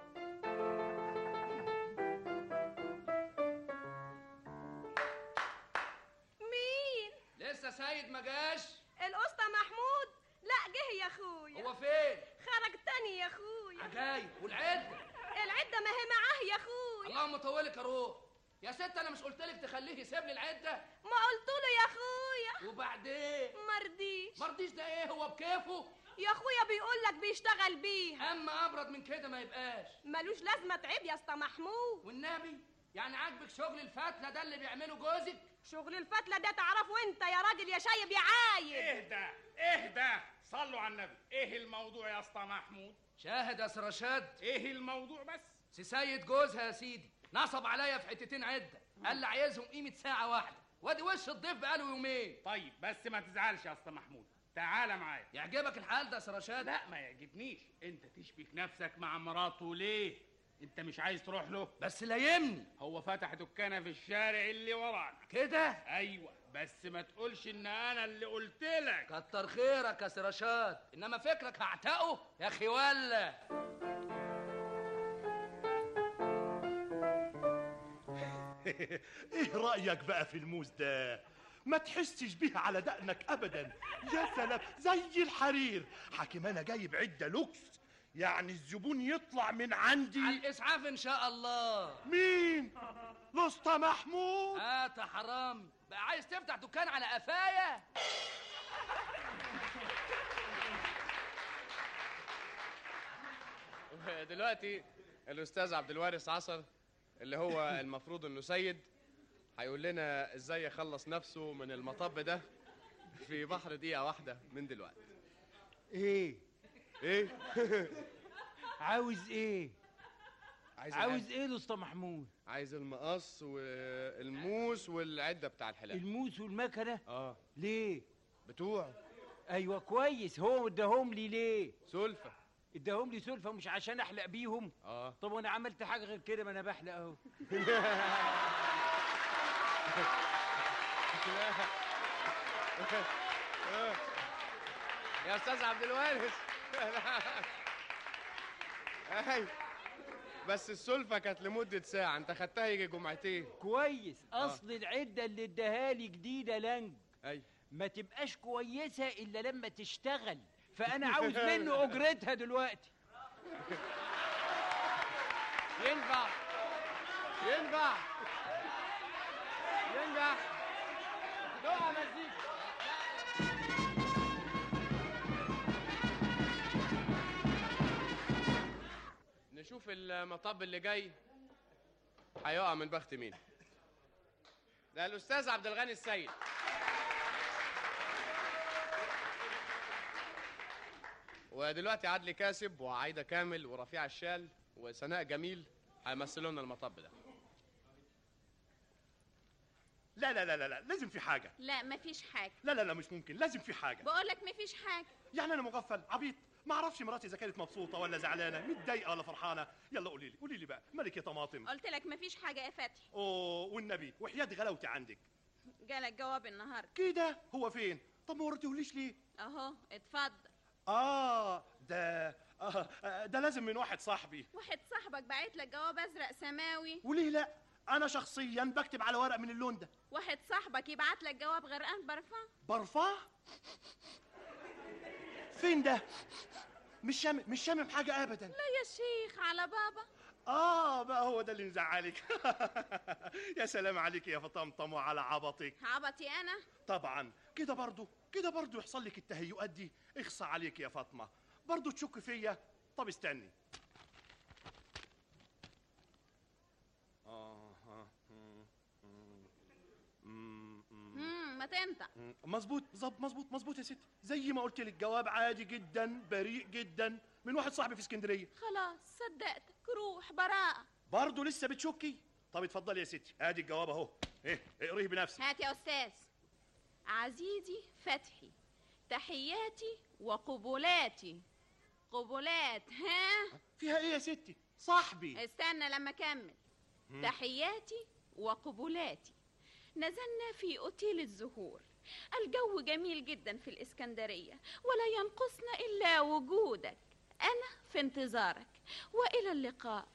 S6: مين؟
S20: لسه سيد ما جاش؟
S6: الاسطى محمود؟ لا جه يا اخويا.
S20: هو فين؟
S6: خرج تاني يا اخويا.
S20: عجايب. والعدة؟
S6: العدة ما هي معاه يا اخويا.
S20: اللهم طولك يا روح. يا ست انا مش قلت لك تخليه يسيب لي العدة؟
S6: ما قلت له يا اخويا.
S20: وبعدين؟
S6: مرضيش.
S20: مرضيش ده ايه؟ هو بكيفه؟
S6: يا اخويا بيقول لك بيشتغل بيها.
S20: اما ابرد من كده ما يبقاش.
S6: ملوش لازمه تعب يا اسطى محمود.
S20: والنبي يعني عاجبك شغل الفتله ده اللي بيعمله جوزك؟
S6: شغل الفتله ده تعرفه انت يا راجل يا شايب يا عايب.
S19: اهدى صلوا على النبي. ايه الموضوع يا اسطى محمود؟
S20: شاهد يا سرشاد.
S19: ايه الموضوع بس؟
S20: سيد جوزها يا سيدي نصب عليا في حتتين عده، قال لي عايزهم قيمه ساعه واحده، وادي وش الضيف بقاله يومين.
S19: طيب بس ما تزعلش يا اسطى محمود، تعالى معايا.
S20: يعجبك الحال ده يا سرشاد؟
S19: لا ما يعجبنيش. انت تشبك نفسك مع مراته ليه؟ انت مش عايز تروح له؟
S20: بس لايمني.
S19: هو فتح دكانه في الشارع اللي ورانا
S20: كده.
S19: ايوه بس ما تقولش ان انا اللي قلت لك.
S20: كتر خيرك يا سرشاد، انما فكرك هعتقه يا اخي ولا.
S7: ايه رأيك بقى في الموز ده؟ ما تحسش بيه على دقنك ابدا. يا سلام زي الحرير. حكيم انا جايب عده لوكس يعني الزبون يطلع من عندي
S20: على الاسعاف ان شاء الله.
S7: مين؟ الاسطى محمود.
S20: يا حرام بقى، عايز تفتح دكان على قفايا؟
S12: دلوقتي الاستاذ عبد الوارث عصر اللي هو المفروض انه سيد هيقول لنا ازاي يخلص نفسه من المطب ده في بحر دقيقة واحدة من دلوقتي.
S21: ايه
S12: عاوز
S21: ايه؟
S12: عاوز
S21: ايه الاسطى محمود؟
S12: عايز المقص والموس والعدة بتاع الحلاق.
S21: الموس والمكنة؟ ليه؟
S12: بتوعه.
S21: ايوه كويس، هو اداهم لي ليه؟
S12: سلفة.
S21: اداهم لي سلفة مش عشان احلق بيهم؟ طب وانا عملت حاجة غير كده؟ ما انا بحلق اهو.
S12: يا استاذ عبد الوارث. بس السلفة كانت لمدة ساعة، انت خدتها يجي جمعتين.
S21: كويس. اصل العدة اللي اداها لي جديدة لنج.
S12: ايوه.
S21: ما تبقاش كويسة الا لما تشتغل، فانا عاوز منه اجرتها دلوقتي.
S12: ينفع.
S21: نوع مزيكا.
S12: نشوف المطب اللي جاي هيقع من بخت مين. ده الاستاذ عبد الغني السيد. ودلوقتي عدلي كاسب وعايده كامل ورفيع الشال وسناء جميل هيمثلوا لنا المطب ده.
S7: لا لا لا لا لا، لازم في حاجة.
S6: لا مفيش حاجة.
S7: لا لا لا مش ممكن، لازم في حاجة.
S6: بقولك مفيش حاجة.
S7: يعني أنا مغفل عبيط ما اعرفش مراتي اذا كانت مبسوطه ولا زعلانه متضايقه ولا فرحانه. يلا قولي لي بقى مالك يا طماطم؟
S6: قلت لك مفيش حاجه يا فتحي.
S7: اوه والنبي وحياة غلاوتي عندك.
S6: جالك جواب النهارده
S7: كده؟ هو فين؟ طب ما وريتهوليش ليه؟
S6: اهو اتفضل.
S7: ده لازم من واحد صاحبي.
S6: واحد صاحبك باعت لك جواب ازرق سماوي؟
S7: وليه لا؟ انا شخصيا بكتب على ورق من اللون ده.
S6: واحد صاحبك يبعت لك جواب غرقان برفان؟
S7: برفان؟ فين ده؟ مش شامم حاجه ابدا.
S6: لا يا شيخ على بابا.
S7: بقى هو ده اللي مزعلك. يا سلام عليك يا فطمطم وعلى عبطك.
S6: عبطي انا؟
S7: طبعا كده برضو يحصل لك التهيؤات دي. اخصى عليك يا فاطمه، برضو تشك فيا. طب استني.
S6: ما تنطق.
S7: مظبوط يا ستي، زي ما قلت لك. جواب عادي جدا بريء جدا من واحد صاحبي في اسكندريه.
S6: خلاص صدقتك، روح براءه.
S7: برضه لسه بتشكي؟ طب اتفضلي يا ستي، ادي الجواب اهو. اقريه بنفسك.
S6: هات يا استاذ. عزيزي فتحي، تحياتي وقبولاتي. قبولات ها؟
S7: فيها ايه يا ستي؟ صاحبي.
S6: استنى لما اكمل. تحياتي وقبولاتي. نزلنا في أوتيل الزهور. الجو جميل جدا في الإسكندرية، ولا ينقصنا إلا وجودك. أنا في انتظارك، وإلى اللقاء.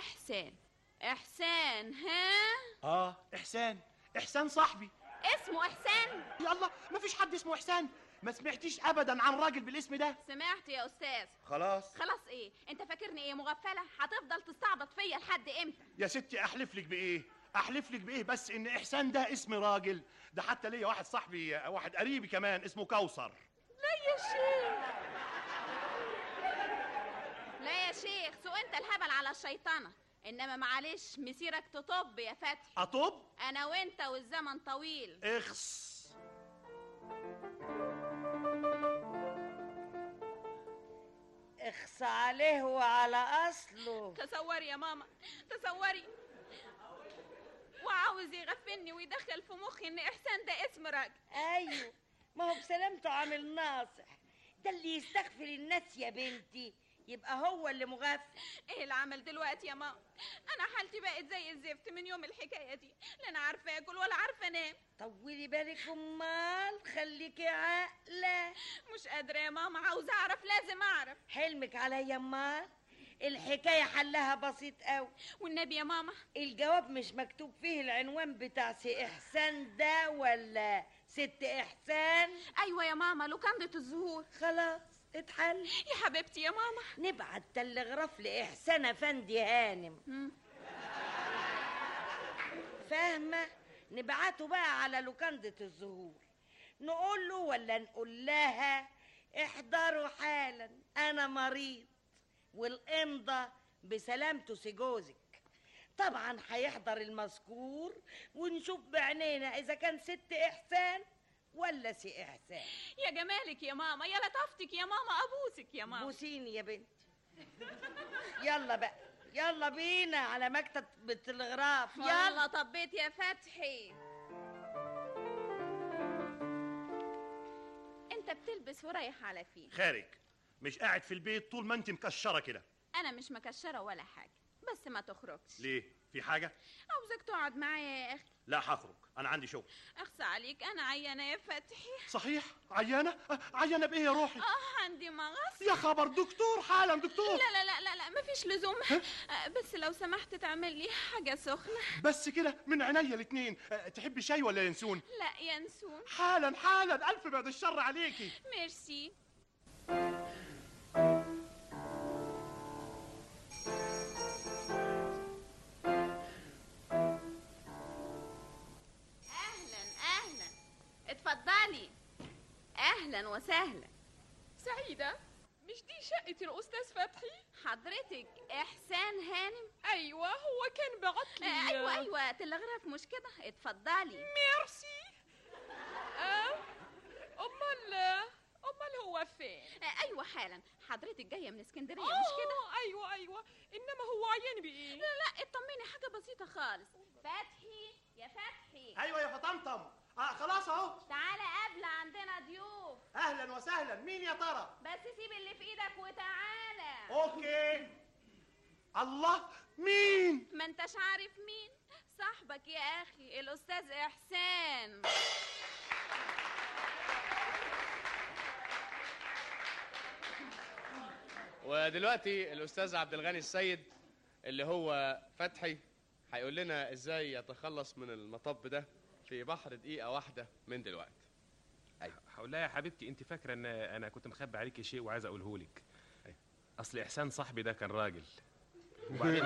S6: إحسان ها؟
S7: إحسان صاحبي.
S6: اسمه إحسان؟
S7: يلا مفيش حد اسمه إحسان. ما سمعتيش أبدا عن راجل بالاسم ده؟
S6: سمعت يا أستاذ.
S7: خلاص
S6: إيه؟ أنت فاكرني إيه مغفلة؟ هتفضل تستعبط فيا لحد إمتى؟
S7: يا ستي أحلف لك بإيه بس إن إحسان ده اسم راجل. ده حتى ليا واحد صاحبي، واحد قريبي كمان اسمه كوثر.
S6: لا يا شيخ سوء أنت الهبل على الشيطانة. إنما معلش مسيرك تطب يا فتحي.
S7: أطب؟
S6: أنا وأنت والزمن طويل.
S7: اخس.
S22: اخص عليه وعلى أصله.
S6: تصوري يا ماما، تصوري. وعاوز يغفلني ويدخل في مخي ان احسان ده اسم راجل.
S22: ايوه ما هو بسلامته عامل ناصح. ده اللي يستغفر الناس يا بنتي يبقى هو اللي مغفل.
S6: ايه العمل دلوقتي يا ماما؟ انا حالتي بقت زي الزفت من يوم الحكايه دي. لا انا عارفه اكل ولا عارفه انام.
S22: طولي بالك امال، خليكي عاقله.
S6: مش قادره يا ماما، عاوزه اعرف، لازم اعرف.
S22: حلمك عليا امال. الحكاية حلها بسيط قوي.
S6: والنبي يا ماما
S22: الجواب مش مكتوب فيه العنوان بتاع سي إحسان ده ولا ست إحسان؟
S6: أيوة يا ماما، لوكاندة الزهور.
S22: خلاص اتحل
S6: يا حبيبتي يا ماما.
S22: نبعت تلغراف لإحسان أفندي هانم. فاهمة؟ نبعته بقى على لوكندة الزهور، نقول له ولا نقول لها احضروا حالا أنا مريض، والإمضة بسلامته سي جوزك. طبعا هيحضر المذكور ونشوف بعينينا إذا كان ست إحسان ولا سي إحسان.
S6: يا جمالك يا ماما، يا لطافتك يا ماما، أبوسك يا ماما.
S22: بوسيني يا بنتي. يلا بقى، يلا بينا على مكتب التلغراف.
S6: يلا طبيت يا فتحي. انت بتلبس ورايح على فين؟
S7: خارج. مش قاعد في البيت طول ما انت مكشره كده.
S6: انا مش مكشره ولا حاجه، بس ما تخرجش.
S7: ليه؟ في حاجه؟
S6: عاوزك تقعد معايا يا اخي.
S7: لا هخرج، انا عندي شغل.
S6: اخصى عليك، انا عيانه يا فتحي.
S7: صحيح؟ عيانه؟ عيانه بايه يا روحي؟
S6: عندي مغص.
S7: يا خبر، دكتور حالا دكتور.
S6: لا لا لا لا لا، مفيش لزوم. بس لو سمحت تعمل لي حاجه سخنه.
S7: بس كده من عينيا الاتنين. تحبي شاي ولا ينسون؟
S6: لا ينسون.
S7: حالا حالا، الف بعد الشر عليكي.
S6: ميرسي. اتفضلي. اهلا وسهلا.
S1: سعيدة، مش دي شقة الأستاذ فتحي؟
S6: حضرتك إحسان هانم؟
S1: أيوة، هو كان بعتلي.
S6: أيوة تلغراف مش كده؟ اتفضلي.
S1: ميرسي. أمال هو فين؟
S6: أيوة حالا. حضرتك جاية من اسكندرية مش كده؟
S1: أيوة، إنما هو عيان بإيه؟
S6: لا اطمني، حاجة بسيطة خالص. فتحي يا فتحي.
S7: أيوة يا فطمطم. خلاص اهو.
S6: تعالى قبل، عندنا ضيوف.
S7: اهلا وسهلا. مين يا ترى؟
S6: بس سيب اللي في ايدك وتعالى.
S7: اوكي. الله، مين؟
S6: ما انتش عارف مين؟ صاحبك يا اخي الاستاذ احسان.
S12: ودلوقتي الاستاذ عبد الغني السيد اللي هو فتحي هيقول لنا ازاي يتخلص من المطب ده في بحر دقيقة واحدة من دلوقتي.
S8: أيوة. هقول لها يا حبيبتي، انت فاكرة ان انا كنت مخبي عليكي شيء وعايز اقوله لك. أيوة. اصل احسان صاحبي ده كان راجل، وبعدين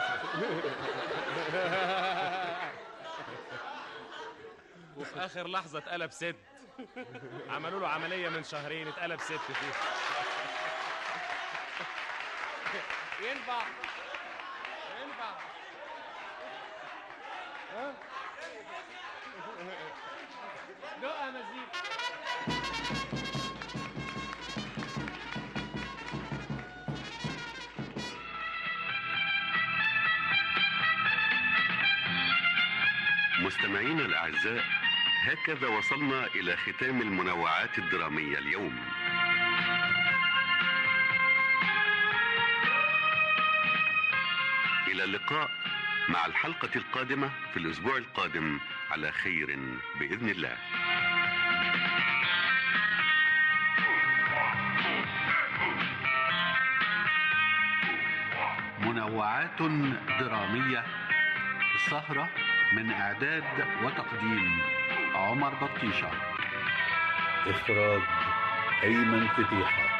S8: وفي اخر لحظة اتقلب ست. عملوا له عملية من شهرين، اتقلب ست فيه.
S12: ينفع دقة مزيكا.
S23: مستمعينا الأعزاء، هكذا وصلنا إلى ختام المنوعات الدرامية اليوم. إلى اللقاء مع الحلقة القادمة في الأسبوع القادم على خير بإذن الله. منوعات درامية، السهرة من إعداد وتقديم عمر بطيشة، إخراج أيمن فتيحة.